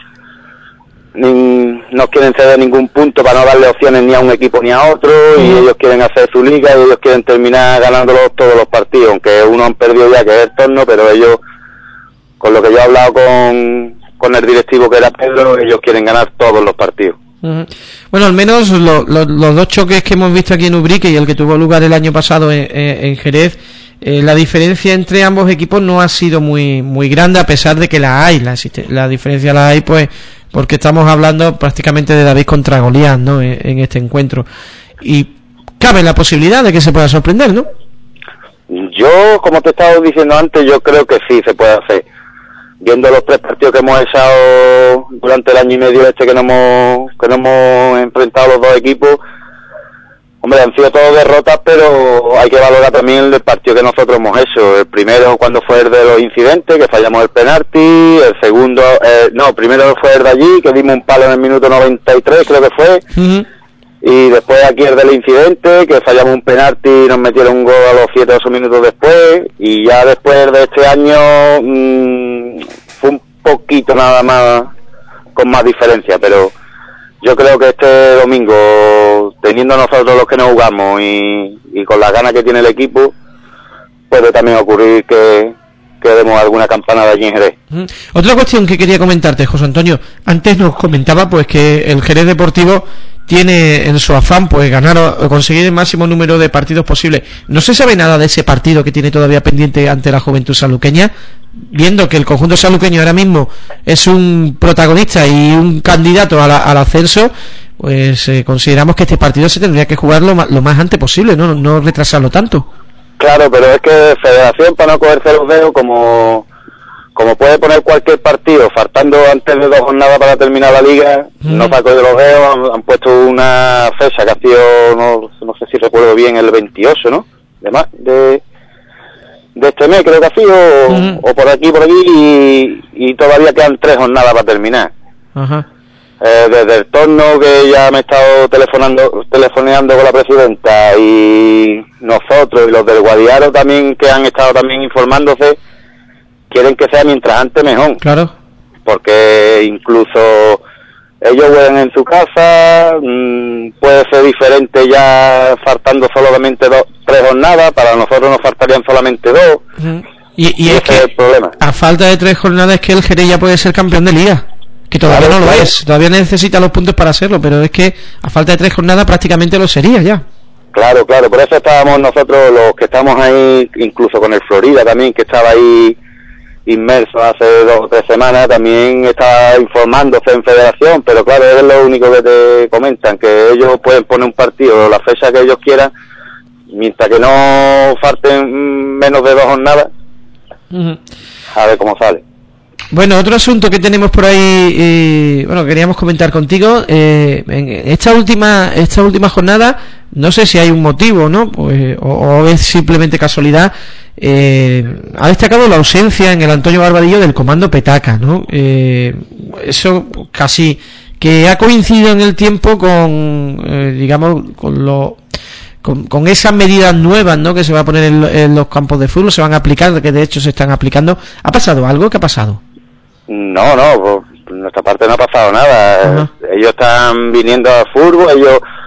ni, no quieren ceder ningún punto para no darle opciones ni a un equipo ni a otro, y uh-huh. ellos quieren hacer su liga y ellos quieren terminar ganándolos todos los partidos, aunque uno han perdido ya, que es el torno, pero ellos, con lo que yo he hablado con, con el directivo, que era Pedro, ellos quieren ganar todos los partidos. Uh-huh. Bueno, al menos lo, lo, los dos choques que hemos visto aquí en Ubrique y el que tuvo lugar el año pasado en, en, en Jerez, eh, la diferencia entre ambos equipos no ha sido muy muy grande, a pesar de que la hay, la, existe, la diferencia la hay, pues porque estamos hablando prácticamente de David contra Goliat, ¿no? En, en este encuentro, y cabe la posibilidad de que se pueda sorprender, ¿no? Yo, como te estaba diciendo antes, yo creo que sí se puede hacer. Viendo los tres partidos que hemos echado durante el año y medio este que nos hemos, que nos hemos enfrentado los dos equipos, hombre, han sido todas derrotas, pero hay que valorar también el partido que nosotros hemos hecho. El primero, cuando fue el de los incidentes, que fallamos el penalti. El segundo, eh, no, primero fue el de allí, que dimos un palo en el minuto noventa y tres, creo que fue. Uh-huh. Y después aquí el del incidente, que fallamos un penalti y nos metieron un gol a los siete o ocho minutos después. Y ya después de este año mmm, fue un poquito nada más, con más diferencia, pero yo creo que este domingo, teniendo nosotros los que nos jugamos y, y con las ganas que tiene el equipo, puede también ocurrir que, que demos alguna campanada allí en Jerez. Uh-huh. Otra cuestión que quería comentarte, José Antonio, antes nos comentaba pues que el Jerez Deportivo tiene en su afán pues ganar o conseguir el máximo número de partidos posible. ¿No se sabe nada de ese partido que tiene todavía pendiente ante la Juventud Sanluqueña? Viendo que el conjunto sanluqueño ahora mismo es un protagonista y un candidato a la, al ascenso, pues eh, consideramos que este partido se tendría que jugar lo más, lo más antes posible, ¿no? No retrasarlo tanto. Claro, pero es que Federación, para no cogerse los dedos, como como puede poner cualquier partido faltando antes de dos jornadas para terminar la liga, mm. no se ha cogido los dedos, han, han puesto una fecha que ha sido, no, no sé si recuerdo bien, el veintiocho, ¿no? De, más, de, de este mes creo que ha sido, mm. o, o por aquí, por aquí, y, y todavía quedan tres jornadas para terminar. Ajá. Eh, desde el torno, que ya me he estado telefonando, telefoneando con la presidenta, y nosotros y los del Guadiaro también, que han estado también informándose, quieren que sea mientras antes mejor. Claro. Porque incluso ellos juegan en su casa, mmm, puede ser diferente ya faltando solamente dos, tres jornadas, para nosotros nos faltarían solamente dos. Uh-huh. Y, y es que es el problema. A falta de tres jornadas es que el Jerez ya puede ser campeón de liga, que todavía claro, no lo claro. es, todavía necesita los puntos para hacerlo, pero es que a falta de tres jornadas prácticamente lo sería ya. Claro, claro, por eso estábamos nosotros los que estamos ahí, incluso con el Florida también, que estaba ahí inmerso hace dos o tres semanas, también está informándose en Federación, pero claro, es lo único que te comentan, que ellos pueden poner un partido la fecha que ellos quieran, mientras que no falten menos de dos jornadas, uh-huh. a ver cómo sale. Bueno, otro asunto que tenemos por ahí, eh, bueno, queríamos comentar contigo, eh, en esta última esta última jornada, no sé si hay un motivo, ¿no? Pues, o, o es simplemente casualidad, eh, ha destacado la ausencia en el Antonio Barbadillo del comando Petaca, ¿no? Eh, eso casi que ha coincidido en el tiempo con, eh, digamos, con lo... Con, con esas medidas nuevas, ¿no?, que se va a poner en, en los campos de fútbol, se van a aplicar, que de hecho se están aplicando. ¿Ha pasado algo? ¿Qué ha pasado? No, no, por nuestra parte no ha pasado nada. Ajá. Ellos están viniendo a fútbol, ellos,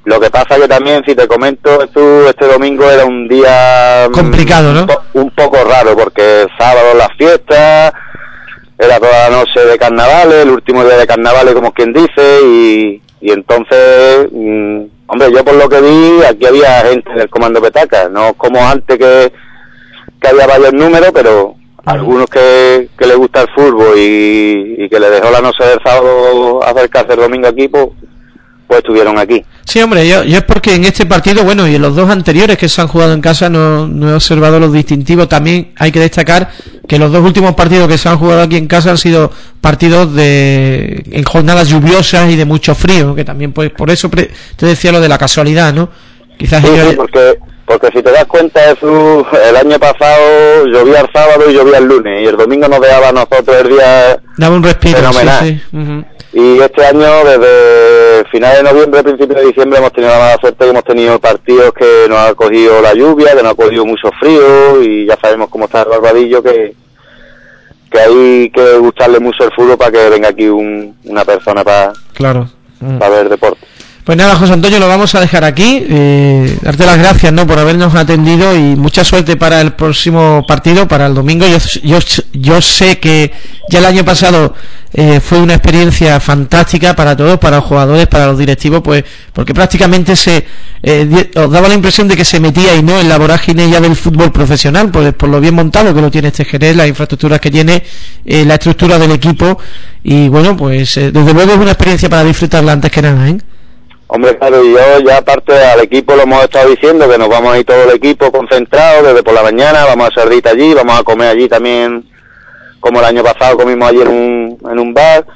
Lo que pasa que también, si te comento, tú, este domingo era un día complicado, ¿no? Un, po- un poco raro, porque sábado las fiestas, era toda la noche de carnavales, el último día de carnavales, como quien dice, y, y entonces, mmm, hombre, yo por lo que vi, aquí había gente en el comando petaca, no como antes que, que había varios números, pero algunos que, que les gusta el fútbol y, y que le dejó la noche del sábado acercarse el domingo aquí, pues, pues estuvieron aquí. Sí, hombre, yo, yo es porque en este partido, bueno, y en los dos anteriores que se han jugado en casa no, no he observado los distintivos. También hay que destacar que los dos últimos partidos que se han jugado aquí en casa han sido partidos de en jornadas lluviosas y de mucho frío, que también, pues, por eso pre, te decía lo de la casualidad, ¿no? Quizás sí, ellos... sí, porque, porque si te das cuenta, Jesús, el año pasado llovía el sábado y llovía el lunes, y el domingo nos dejaba a nosotros el día daba un respiro, fenomenal. Sí, sí. Uh-huh. Y este año, desde finales de noviembre, principios de diciembre, hemos tenido la mala suerte que hemos tenido partidos que nos ha cogido la lluvia, que nos ha cogido mucho frío, y ya sabemos cómo está el Barbadillo, que, que hay que gustarle mucho el fútbol para que venga aquí un, una persona para claro. uh-huh. para ver deporte. Pues nada, José Antonio, lo vamos a dejar aquí. Eh, darte las gracias, ¿no?, por habernos atendido, y mucha suerte para el próximo partido, para el domingo. Yo, yo, yo sé que ya el año pasado eh, fue una experiencia fantástica para todos, para los jugadores, para los directivos, pues porque prácticamente se eh, os daba la impresión de que se metía y no en la vorágine ya del fútbol profesional, por, por lo bien montado que lo tiene este Jerez, las infraestructuras que tiene, eh, la estructura del equipo, y bueno, pues eh, desde luego es una experiencia para disfrutarla antes que nada, ¿eh? Hombre, claro, y yo ya aparte al equipo lo hemos estado diciendo, que nos vamos a ir todo el equipo concentrado desde por la mañana, vamos a Cerdita allí, vamos a comer allí también, como el año pasado comimos allí en un, en un bar,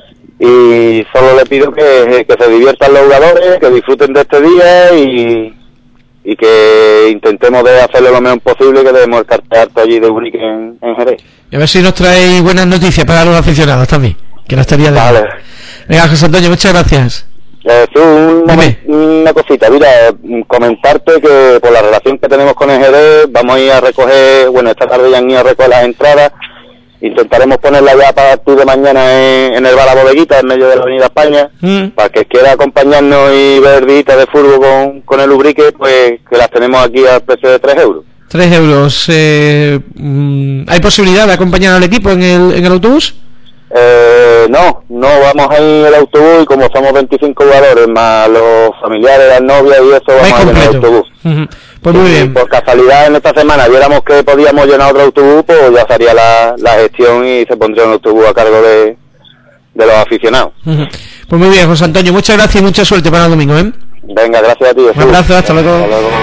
y solo le pido que, que se diviertan los jugadores, que disfruten de este día y, y que intentemos de hacerlo lo menos posible, que debemos el cartel allí de Urique en, en Jerez. Y a ver si nos trae buenas noticias para los aficionados también, que no estaría de vale. Venga, José Antonio, muchas gracias. Eh, sí, una, una cosita, mira, comentarte que por la relación que tenemos con el Jerez, vamos a ir a recoger, bueno, esta tarde ya han ido a recoger las entradas, intentaremos ponerla ya para partir de mañana en, en el bar La Bodeguita, en medio de la Avenida España, mm. para que quiera acompañarnos y ver visitas de fútbol con, con el Ubrique, pues que las tenemos aquí al precio de tres euros. tres euros, eh, ¿hay posibilidad de acompañar al equipo en el, en el autobús? Eh, no, no vamos a ir en el autobús, y como somos veinticinco jugadores más los familiares, las novias y eso, vamos a ir en el autobús. Uh-huh. Pues muy y bien. Por casualidad en esta semana viéramos que podíamos llenar otro autobús, pues ya se haría la, la gestión y se pondría un autobús a cargo de, de los aficionados. Uh-huh. Pues muy bien, José Antonio, muchas gracias y mucha suerte para el domingo, ¿eh? Venga, gracias a ti. Un abrazo, hasta luego. Hasta luego.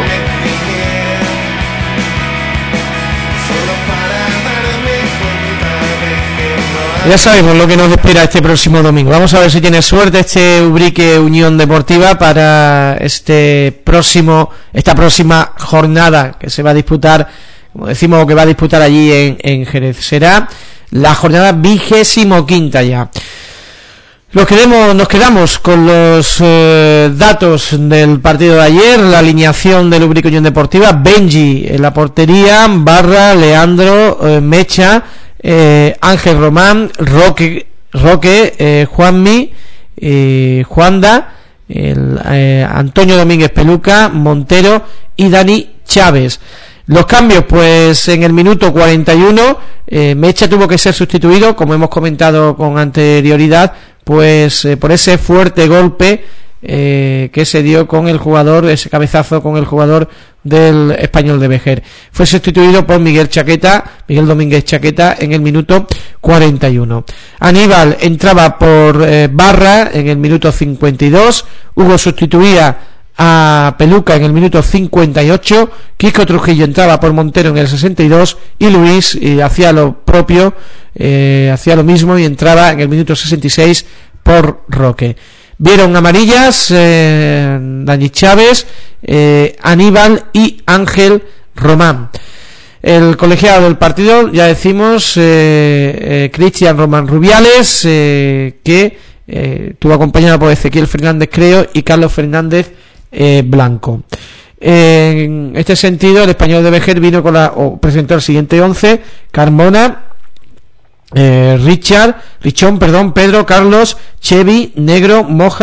Ya sabemos lo que nos espera este próximo domingo. Vamos a ver si tiene suerte este Ubrique Unión Deportiva para este próximo, esta próxima jornada que se va a disputar, como decimos, que va a disputar allí en, en Jerez. Será la jornada vigésimo quinta ya. Nos quedemos, nos quedamos con los eh, datos del partido de ayer, la alineación del Ubrique Unión Deportiva. Benji en la portería, Barra, Leandro, eh, Mecha, Eh, Ángel Román, Roque, Roque eh, Juanmi, eh, Juanda, el, eh, Antonio Domínguez Peluca, Montero y Dani Chávez. Los cambios, pues en el minuto cuarenta y uno eh, Mecha tuvo que ser sustituido, como hemos comentado con anterioridad, pues eh, por ese fuerte golpe eh, que se dio con el jugador, ese cabezazo con el jugador del Español de Vejer. Fue sustituido por Miguel Chaqueta, Miguel Domínguez Chaqueta, en el minuto cuarenta y uno. Aníbal entraba por eh, Barra en el minuto cincuenta y dos. Hugo sustituía a Peluca en el minuto cincuenta y ocho. Kiko Trujillo entraba por Montero en el sesenta y dos, y Luis eh, hacía lo propio, eh, hacía lo mismo y entraba en el minuto sesenta y seis por Roque. Vieron amarillas eh, Dani Chávez, eh, Aníbal y Ángel Román. El colegiado del partido, ya decimos, eh, eh, Cristian Román Rubiales, eh, que eh, estuvo acompañado por Ezequiel Fernández Creo y Carlos Fernández eh, Blanco. En este sentido, el Español de Vejer vino con la, o presentó el siguiente once: Carmona, Eh, Richard, Richón, perdón, Pedro, Carlos, Chevy, Negro, Moja,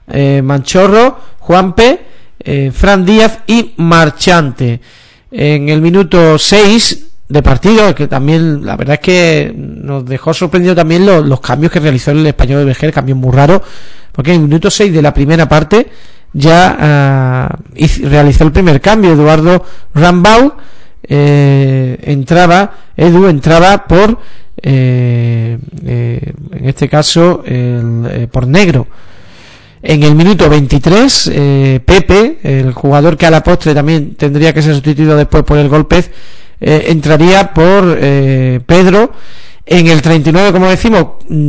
eh, Manchorro, Juanpe, eh, Fran Díaz y Marchante. En el minuto seis de partido, que también la verdad es que nos dejó sorprendido también los, los cambios que realizó el Español de Vejer, cambios muy raros, porque en el minuto seis de la primera parte ya uh, realizó el primer cambio. Eduardo Rambau eh, entraba, Edu entraba por eh, eh, en este caso el, eh, por Negro. En el minuto veintitrés, eh, Pepe, el jugador que a la postre también tendría que ser sustituido después por el Golpez, eh, entraría por eh, Pedro. En el treinta y nueve, como decimos,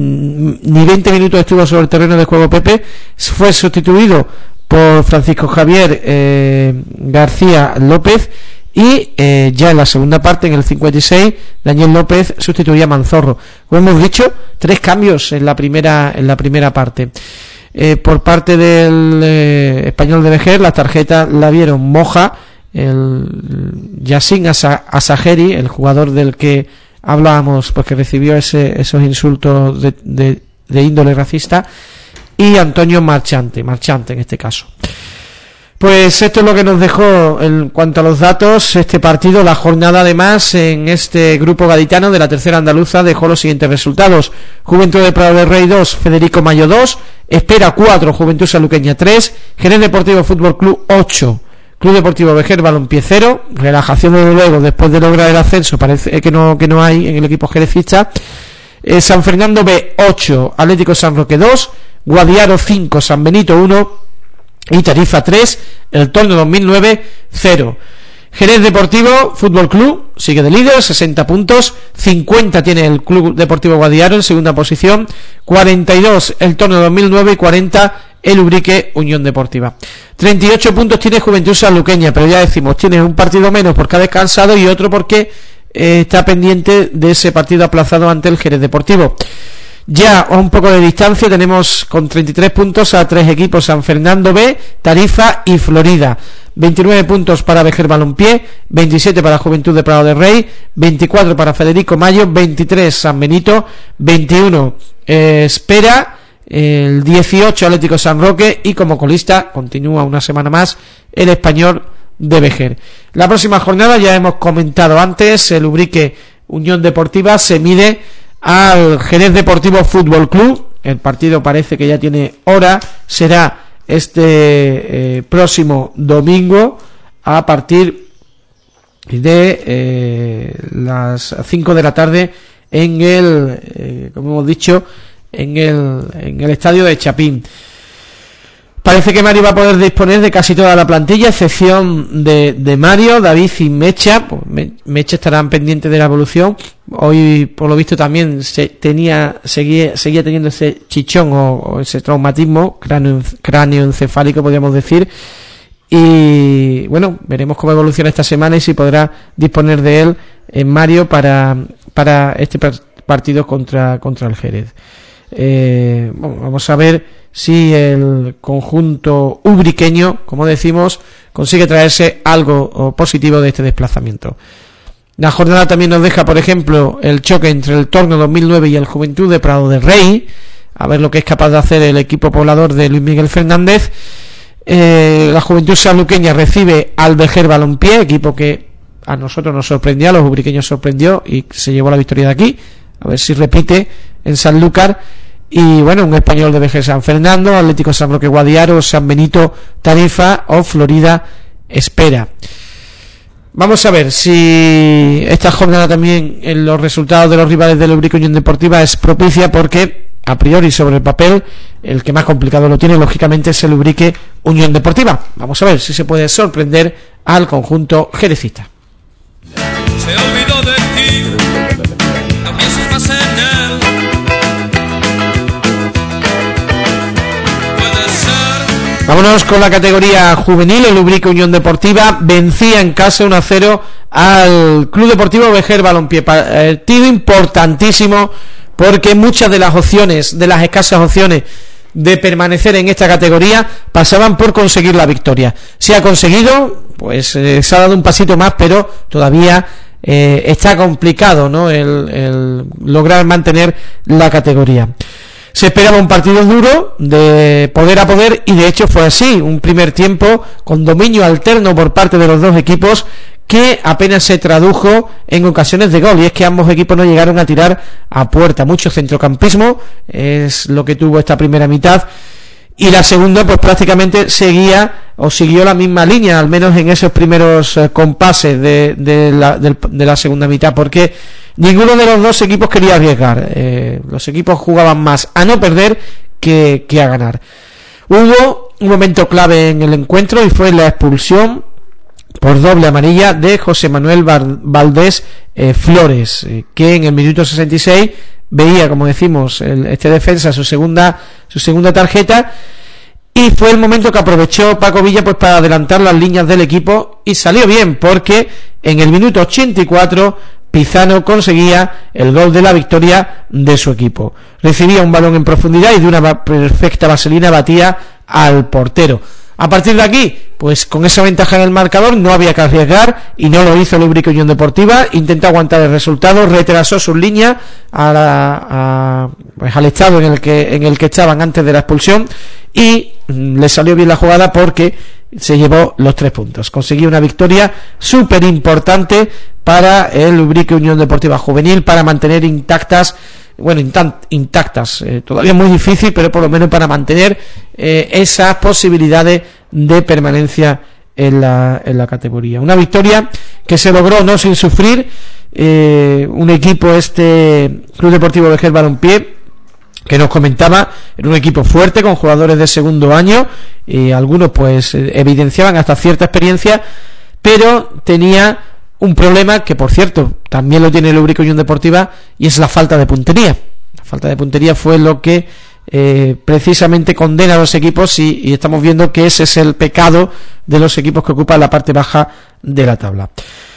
ni veinte minutos estuvo sobre el terreno de juego Pepe, fue sustituido por Francisco Javier eh, García López, y eh, ya en la segunda parte, en el cincuenta y seis, Daniel López sustituía a Manzorro. Como hemos dicho, tres cambios en la primera en la primera parte. Eh, por parte del eh, Español de Vejer, las tarjetas la vieron Moja, el Yassin Asageri, el jugador del que hablábamos, porque recibió ese, esos insultos de, de, de índole racista, y Antonio Marchante, Marchante en este caso. Pues esto es lo que nos dejó en cuanto a los datos este partido. La jornada, además, en este grupo gaditano de la tercera andaluza dejó los siguientes resultados: Juventud de Prado del Rey dos, Federico Mayo dos, Espera cuatro, Juventud Saluqueña tres, Jerez Deportivo Fútbol Club ocho, Club Deportivo Vejer Balompié cero. Relajación desde luego después de lograr el ascenso, parece que no que no hay en el equipo jerezista. eh, San Fernando B ocho, Atlético San Roque dos, Guadiaro cinco, San Benito uno y Tarifa tres, el torneo dos mil nueve cero. Jerez Deportivo Fútbol Club sigue de líder, sesenta puntos, cincuenta tiene el Club Deportivo Guadiaro en segunda posición, cuarenta y dos el torneo dos mil nueve y cuarenta el Ubrique Unión Deportiva. treinta y ocho puntos tiene Juventud Sanluqueña, pero ya decimos, tiene un partido menos porque ha descansado y otro porque eh, está pendiente de ese partido aplazado ante el Jerez Deportivo. Ya a un poco de distancia tenemos con treinta y tres puntos a tres equipos: San Fernando B, Tarifa y Florida. veintinueve puntos para Vejer Balompié, veintisiete para Juventud de Prado del Rey, veinticuatro para Federico Mayo, veintitrés San Benito, veintiuno eh, Espera, el dieciocho Atlético San Roque, y como colista continúa una semana más el Español de Vejer. La próxima jornada, ya hemos comentado antes, el Ubrique Unión Deportiva se mide al Jerez Deportivo Fútbol Club. El partido parece que ya tiene hora, será este eh, próximo domingo a partir de eh, las cinco de la tarde en el, eh, como hemos dicho, en el, en el estadio de Chapín. Parece que Mario va a poder disponer de casi toda la plantilla, excepción de, de Mario, David y Mecha. Pues Mecha estarán pendientes de la evolución. Hoy, por lo visto, también se tenía, seguía, seguía teniendo ese chichón o, o ese traumatismo cráneo, cráneoencefálico, podríamos decir. Y bueno, veremos cómo evoluciona esta semana y si podrá disponer de él en Mario para, para este partido contra, contra el Jerez. Eh, bueno, vamos a ver si el conjunto ubriqueño, como decimos, consigue traerse algo positivo de este desplazamiento. La jornada también nos deja, por ejemplo, el choque entre el Torneo dos mil nueve y el Juventud de Prado del Rey, a ver lo que es capaz de hacer el equipo poblador de Luis Miguel Fernández. Eh, la Juventud Sanluqueña recibe al Vejer Balompié, equipo que a nosotros nos sorprendió, a los ubriqueños sorprendió y se llevó la victoria de aquí. A ver si repite en Sanlúcar. Y bueno, un Español de Vejer San Fernando, Atlético San Roque Guadiaro, San Benito Tarifa o Florida Espera. Vamos a ver si esta jornada también en los resultados de los rivales del Ubrique Unión Deportiva es propicia, porque a priori sobre el papel el que más complicado lo tiene lógicamente es el Ubrique Unión Deportiva. Vamos a ver si se puede sorprender al conjunto jerezista. Se olvidó de ti, no pienses más en él. Puede ser. Vámonos con la categoría juvenil. El Ubrique Unión Deportiva vencía en casa uno a cero al Club Deportivo Vejer Balompié. Partido importantísimo porque muchas de las opciones, de las escasas opciones de permanecer en esta categoría, pasaban por conseguir la victoria. Se ha conseguido, pues eh, se ha dado un pasito más, pero todavía eh, está complicado, ¿no?, el, el lograr mantener la categoría. Se esperaba un partido duro, de poder a poder, y de hecho fue así, un primer tiempo con dominio alterno por parte de los dos equipos, que apenas se tradujo en ocasiones de gol, y es que ambos equipos no llegaron a tirar a puerta. Mucho centrocampismo es lo que tuvo esta primera mitad, y la segunda pues prácticamente seguía o siguió la misma línea, al menos en esos primeros eh, compases de, de, la, de, de la segunda mitad, porque ninguno de los dos equipos quería arriesgar. Eh, los equipos jugaban más a no perder que, que a ganar. Hubo un momento clave en el encuentro y fue la expulsión por doble amarilla de José Manuel Valdés eh, Flores, eh, que en el minuto sesenta y seis veía, como decimos, el, este defensa su segunda su segunda tarjeta, y fue el momento que aprovechó Paco Villa pues para adelantar las líneas del equipo, y salió bien, porque en el minuto ochenta y cuatro Pizano conseguía el gol de la victoria de su equipo. Recibía un balón en profundidad y de una perfecta vaselina batía al portero. A partir de aquí, pues con esa ventaja en el marcador no había que arriesgar, y no lo hizo el Ubrique Unión Deportiva. Intentó aguantar el resultado, retrasó sus líneas a la, a, pues al estado en el que en el que estaban antes de la expulsión, y mm, le salió bien la jugada porque se llevó los tres puntos. Consiguió una victoria súper importante para el Ubrique Unión Deportiva Juvenil, para mantener intactas bueno, intactas, eh, todavía muy difícil, pero por lo menos para mantener eh, esas posibilidades de permanencia en la, en la categoría. Una victoria que se logró no sin sufrir, eh, un equipo, este Club Deportivo Vejer Balompié, que nos comentaba, era un equipo fuerte con jugadores de segundo año, y algunos pues evidenciaban hasta cierta experiencia, pero tenía un problema que, por cierto, también lo tiene el Ubrique Unión Deportiva, y es la falta de puntería. La falta de puntería fue lo que eh, precisamente condena a los equipos, y, y estamos viendo que ese es el pecado de los equipos que ocupan la parte baja de la tabla.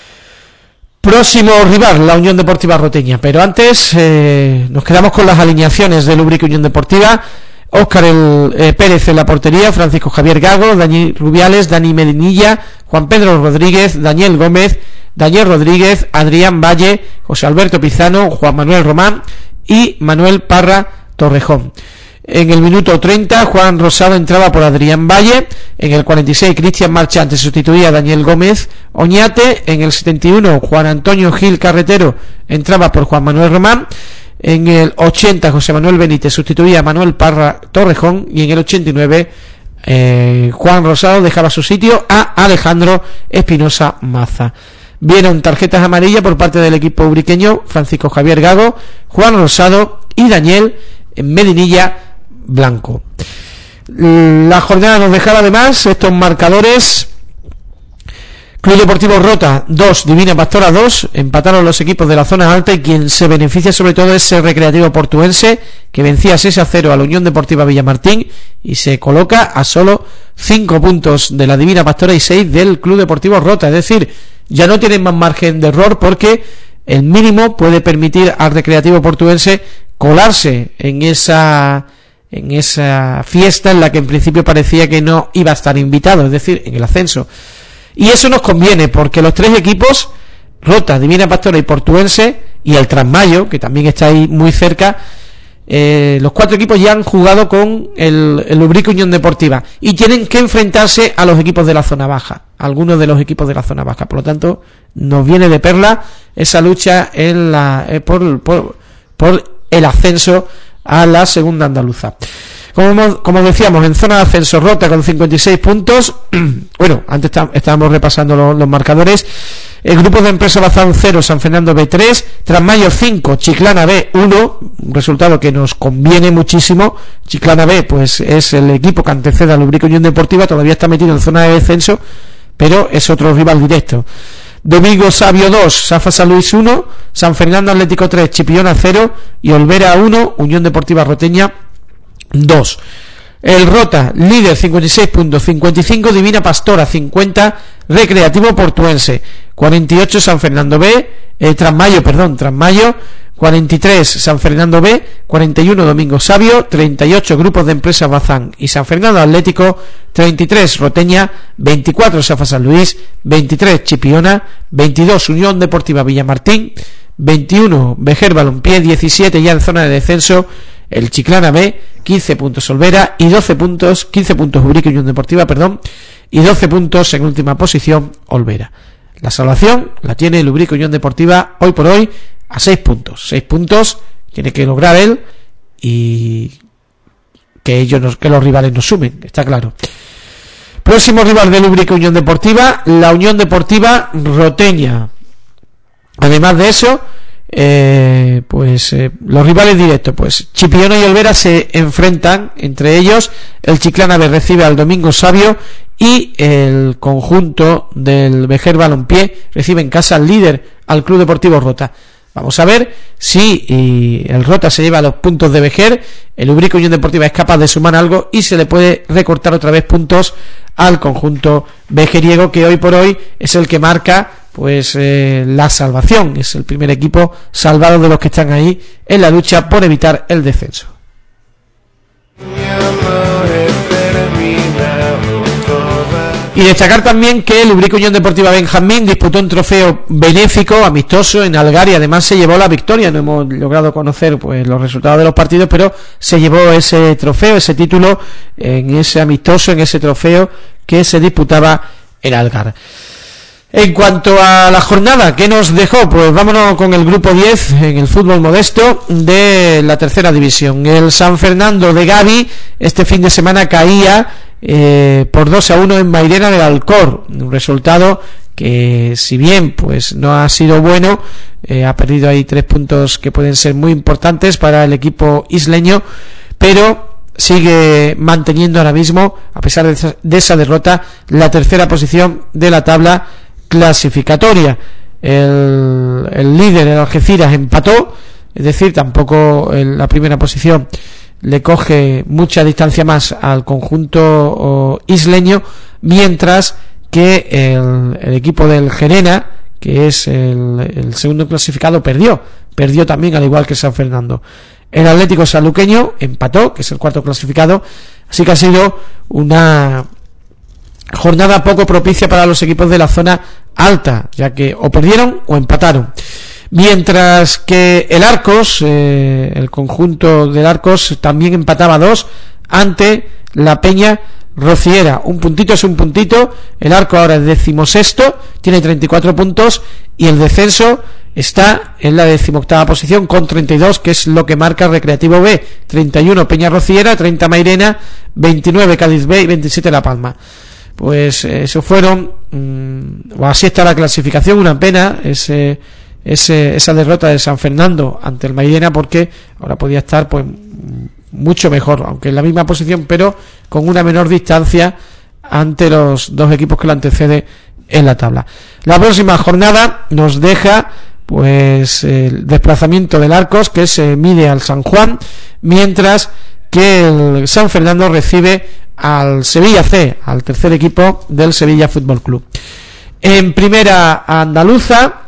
Próximo rival, la Unión Deportiva Roteña, pero antes eh, nos quedamos con las alineaciones del Ubrique Unión Deportiva. Óscar el, eh, Pérez en la portería, Francisco Javier Gago, Dani Rubiales, Dani Medinilla, Juan Pedro Rodríguez, Daniel Gómez, Daniel Rodríguez, Adrián Valle, José Alberto Pizano, Juan Manuel Román y Manuel Parra Torrejón. En el minuto treinta, Juan Rosado entraba por Adrián Valle. En el cuarenta y seis, Cristian Marchante sustituía a Daniel Gómez Oñate. En el setenta y uno, Juan Antonio Gil Carretero entraba por Juan Manuel Román. En el ochenta, José Manuel Benítez sustituía a Manuel Parra Torrejón. Y en el ochenta y nueve, eh, Juan Rosado dejaba su sitio a Alejandro Espinosa Maza. Vieron tarjetas amarillas por parte del equipo ubriqueño: Francisco Javier Gago, Juan Rosado y Daniel Medinilla Blanco. La jornada nos dejaba además estos marcadores: Club Deportivo Rota dos, Divina Pastora dos. Empataron los equipos de la zona alta, y quien se beneficia sobre todo es el Recreativo Portuense, que vencía seis a cero a la Unión Deportiva Villamartín y se coloca a solo cinco puntos de la Divina Pastora y seis del Club Deportivo Rota. Es decir, ya no tienen más margen de error, porque el mínimo puede permitir al Recreativo Portuense colarse en esa en esa fiesta en la que en principio parecía que no iba a estar invitado, es decir, en el ascenso. Y eso nos conviene, porque los tres equipos, Rota, Divina Pastora y Portuense, y el Trasmayo, que también está ahí muy cerca, eh, los cuatro equipos ya han jugado con el, el Ubrique Unión Deportiva, y tienen que enfrentarse a los equipos de la zona baja, algunos de los equipos de la zona baja. Por lo tanto, nos viene de perla esa lucha en la eh, por, por, por el ascenso a la segunda andaluza. Como, como decíamos, en zona de ascenso, Rota con cincuenta y seis puntos. Bueno, antes está, estábamos repasando los, los marcadores. El grupo de Empresa Bazán cero, San Fernando B tres, Trasmayo cinco, Chiclana B uno, un resultado que nos conviene muchísimo. Chiclana B pues es el equipo que antecede al Ubrique Unión Deportiva, todavía está metido en zona de descenso, pero es otro rival directo. Domingo Sabio dos, Safa San Luis uno, San Fernando Atlético tres, Chipiona cero y Olvera uno, Unión Deportiva Roteña dos. El Rota, líder, cincuenta y seis puntos, cincuenta y cinco Divina Pastora, cincuenta Recreativo Portuense, cuarenta y ocho San Fernando B, eh, Trasmayo, perdón, Trasmayo, cuarenta y tres San Fernando B, cuarenta y uno Domingo Sabio, treinta y ocho Grupos de Empresas Bazán y San Fernando Atlético, treinta y tres Roteña, veinticuatro Safa San Luis, veintitrés Chipiona, veintidós Unión Deportiva Villamartín, veintiuno Vejer Balompié, diecisiete ya en zona de descenso el Chiclana B, quince puntos Olvera y doce puntos, quince puntos Ubrique Unión Deportiva, perdón, y doce puntos en última posición Olvera. La salvación la tiene el Ubrique Unión Deportiva hoy por hoy a seis puntos. seis puntos tiene que lograr él y que ellos nos, que los rivales nos sumen, está claro. Próximo rival del Ubrique Unión Deportiva, la Unión Deportiva Roteña. Además de eso, eh, pues eh, los rivales directos, pues Chipiona y Olvera se enfrentan entre ellos. El Chiclana B recibe al Domingo Sabio y el conjunto del Vejer Balompié recibe en casa al líder, al Club Deportivo Rota. Vamos a ver si y el Rota se lleva los puntos de Vejer, el Ubrique Unión Deportiva es capaz de sumar algo y se le puede recortar otra vez puntos al conjunto vejeriego, que hoy por hoy es el que marca pues eh, la salvación, es el primer equipo salvado de los que están ahí en la lucha por evitar el descenso. Y destacar también que el Ubrique Unión Deportiva Benjamín disputó un trofeo benéfico, amistoso en Algar, y además se llevó la victoria. No hemos logrado conocer pues los resultados de los partidos, pero se llevó ese trofeo, ese título, en ese amistoso, en ese trofeo que se disputaba en Algar. En cuanto a la jornada que nos dejó, pues vámonos con el grupo diez en el fútbol modesto de la tercera división. El San Fernando de Gavi este fin de semana caía eh, por dos a uno en Mairena del Alcor, un resultado que, si bien pues no ha sido bueno, eh, ha perdido ahí tres puntos que pueden ser muy importantes para el equipo isleño, pero sigue manteniendo ahora mismo, a pesar de esa, de esa derrota, la tercera posición de la tabla clasificatoria. El, el líder, el Algeciras, empató, es decir, tampoco en la primera posición le coge mucha distancia más al conjunto oh, isleño, mientras que el, el equipo del Gerena, que es el, el segundo clasificado, perdió perdió también, al igual que San Fernando. El Atlético Sanluqueño empató, que es el cuarto clasificado, así que ha sido una jornada poco propicia para los equipos de la zona alta, ya que o perdieron o empataron. Mientras que el Arcos, eh, el conjunto del Arcos, también empataba dos ante la Peña Rociera. Un puntito es un puntito. El Arco ahora es decimosexto, tiene treinta y cuatro puntos, y el descenso está en la decimoctava posición con treinta y dos, que es lo que marca Recreativo B. treinta y uno Peña Rociera, treinta Mairena, veintinueve Cádiz B y veintisiete La Palma. Pues eh, eso fueron, mmm, o así está la clasificación. Una pena ese, ese, esa derrota de San Fernando ante el Mairena, porque ahora podía estar pues mucho mejor, aunque en la misma posición, pero con una menor distancia ante los dos equipos que lo anteceden en la tabla. La próxima jornada nos deja pues el desplazamiento del Arcos, que se mide al San Juan, mientras que el San Fernando recibe al Sevilla C, al tercer equipo del Sevilla Fútbol Club. En primera andaluza,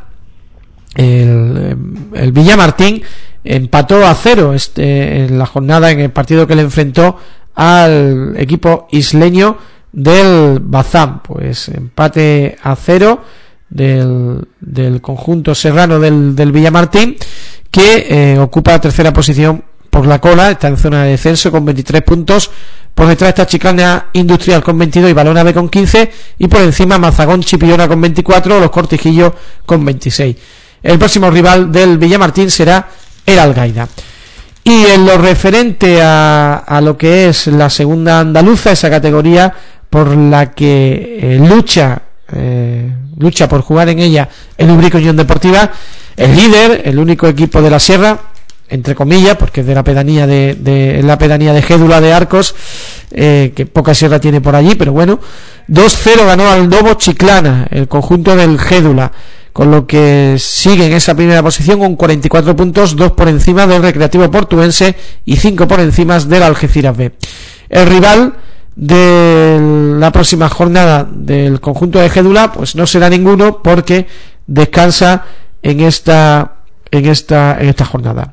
el, el Villamartín empató a cero este, en la jornada, en el partido que le enfrentó al equipo isleño del Bazán. Pues empate a cero del, del conjunto serrano del, del Villamartín, que eh, ocupa la tercera posición por la cola, está en zona de descenso con veintitrés puntos. Por detrás está Chiclana Industrial con veintidós y Balona B con quince, y por encima Mazagón Chipiona con veinticuatro, Los Cortijillos con veintiséis. El próximo rival del Villamartín será el Algaida. Y en lo referente a, a lo que es la segunda andaluza, esa categoría por la que eh, lucha eh, lucha por jugar en ella el Ubrique Unión Deportiva, el líder, el único equipo de la Sierra, entre comillas, porque es de la pedanía de, de la pedanía de Gédula de Arcos, eh, que poca sierra tiene por allí, pero bueno, dos cero ganó al Lobo Chiclana, el conjunto del Gédula, con lo que sigue en esa primera posición con cuarenta y cuatro puntos, dos por encima del Recreativo Portuense y cinco por encima del Algeciras B. El rival de la próxima jornada del conjunto de Gédula pues no será ninguno, porque descansa en esta en esta en esta jornada.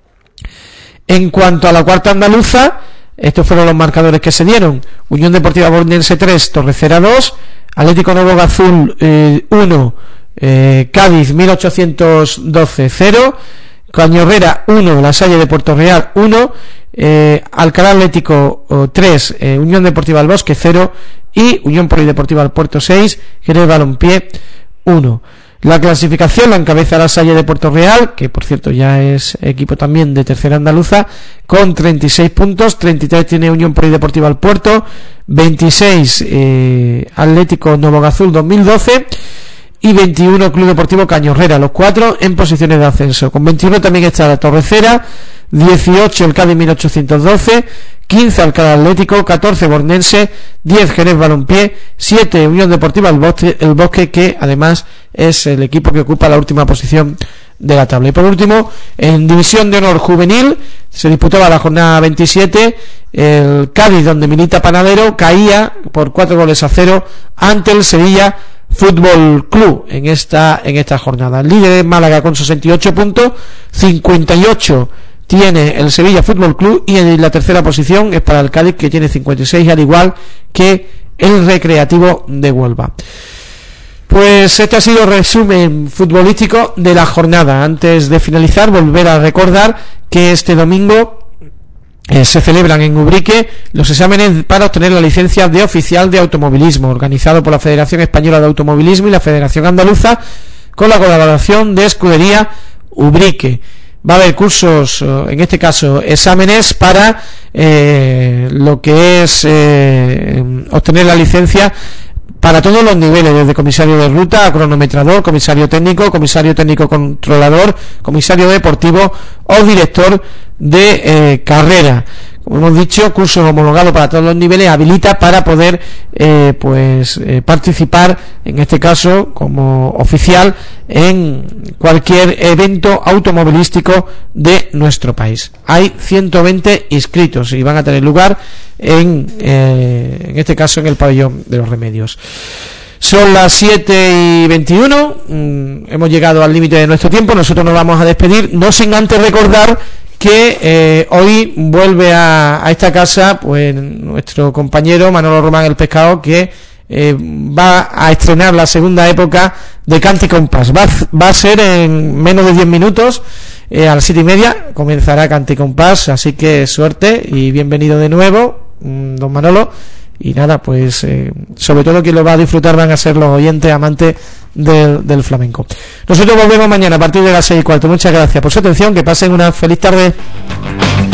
En cuanto a la cuarta andaluza, estos fueron los marcadores que se dieron: Unión Deportiva Bornense tres, Torrecera dos, Atlético Nuevo Gazul eh, uno, eh, Cádiz mil ochocientos doce cero, Cañorrera uno, La Salle de Puerto Real uno, eh, Alcalá Atlético tres, eh, Unión Deportiva El Bosque cero y Unión Polideportiva El Puerto seis, Jerez Balompié uno. La clasificación la encabeza La Salle de Puerto Real, que por cierto ya es equipo también de tercera andaluza, con treinta y seis puntos. Treinta y tres tiene Unión Polideportiva El Puerto, veintiséis eh, Atlético Novogazul dos mil doce y veintiuno Club Deportivo Cañorrera, los cuatro en posiciones de ascenso. Con veintiuno también está la Torrecera, dieciocho el Cádiz mil ochocientos doce, quince Alcalá Atlético, catorce Bornense, diez Jerez Balompié, siete Unión Deportiva El Bosque, el Bosque, que además es el equipo que ocupa la última posición de la tabla. Y por último, en División de Honor Juvenil se disputaba la jornada veintisiete. El Cádiz, donde milita Panadero, caía por cuatro goles a cero ante el Sevilla Fútbol Club en esta en esta jornada. El líder es Málaga con sesenta y ocho puntos, cincuenta y ocho tiene el Sevilla Fútbol Club, y en la tercera posición es para el Cádiz, que tiene cincuenta y seis, al igual que el Recreativo de Huelva. Pues este ha sido el resumen futbolístico de la jornada. Antes de finalizar, volver a recordar que este domingo Eh, se celebran en Ubrique los exámenes para obtener la licencia de oficial de automovilismo, organizado por la Federación Española de Automovilismo y la Federación Andaluza, con la colaboración de Escudería Ubrique. Va a haber cursos, en este caso exámenes, para eh, lo que es eh, obtener la licencia para todos los niveles, desde comisario de ruta a cronometrador, comisario técnico, comisario técnico controlador, comisario deportivo o director de eh, carrera. Como hemos dicho, curso homologado para todos los niveles, habilita para poder eh, pues eh, participar, en este caso como oficial, en cualquier evento automovilístico de nuestro país. Hay ciento veinte inscritos y van a tener lugar en, eh, en este caso en el pabellón de los Remedios. Son las siete y veintiuno, mm, hemos llegado al límite de nuestro tiempo. Nosotros nos vamos a despedir, no sin antes recordar que eh, hoy vuelve a, a esta casa pues nuestro compañero Manolo Román el Pescado, que eh, va a estrenar la segunda época de Cante y Compás. Va, va a ser en menos de diez minutos, eh, a las siete y media comenzará Cante y Compás, así que suerte y bienvenido de nuevo, mmm, don Manolo. Y nada, pues eh, sobre todo quien lo va a disfrutar van a ser los oyentes amantes del, del flamenco. Nosotros volvemos mañana a partir de las seis y cuarto. Muchas gracias por su atención, que pasen una feliz tarde.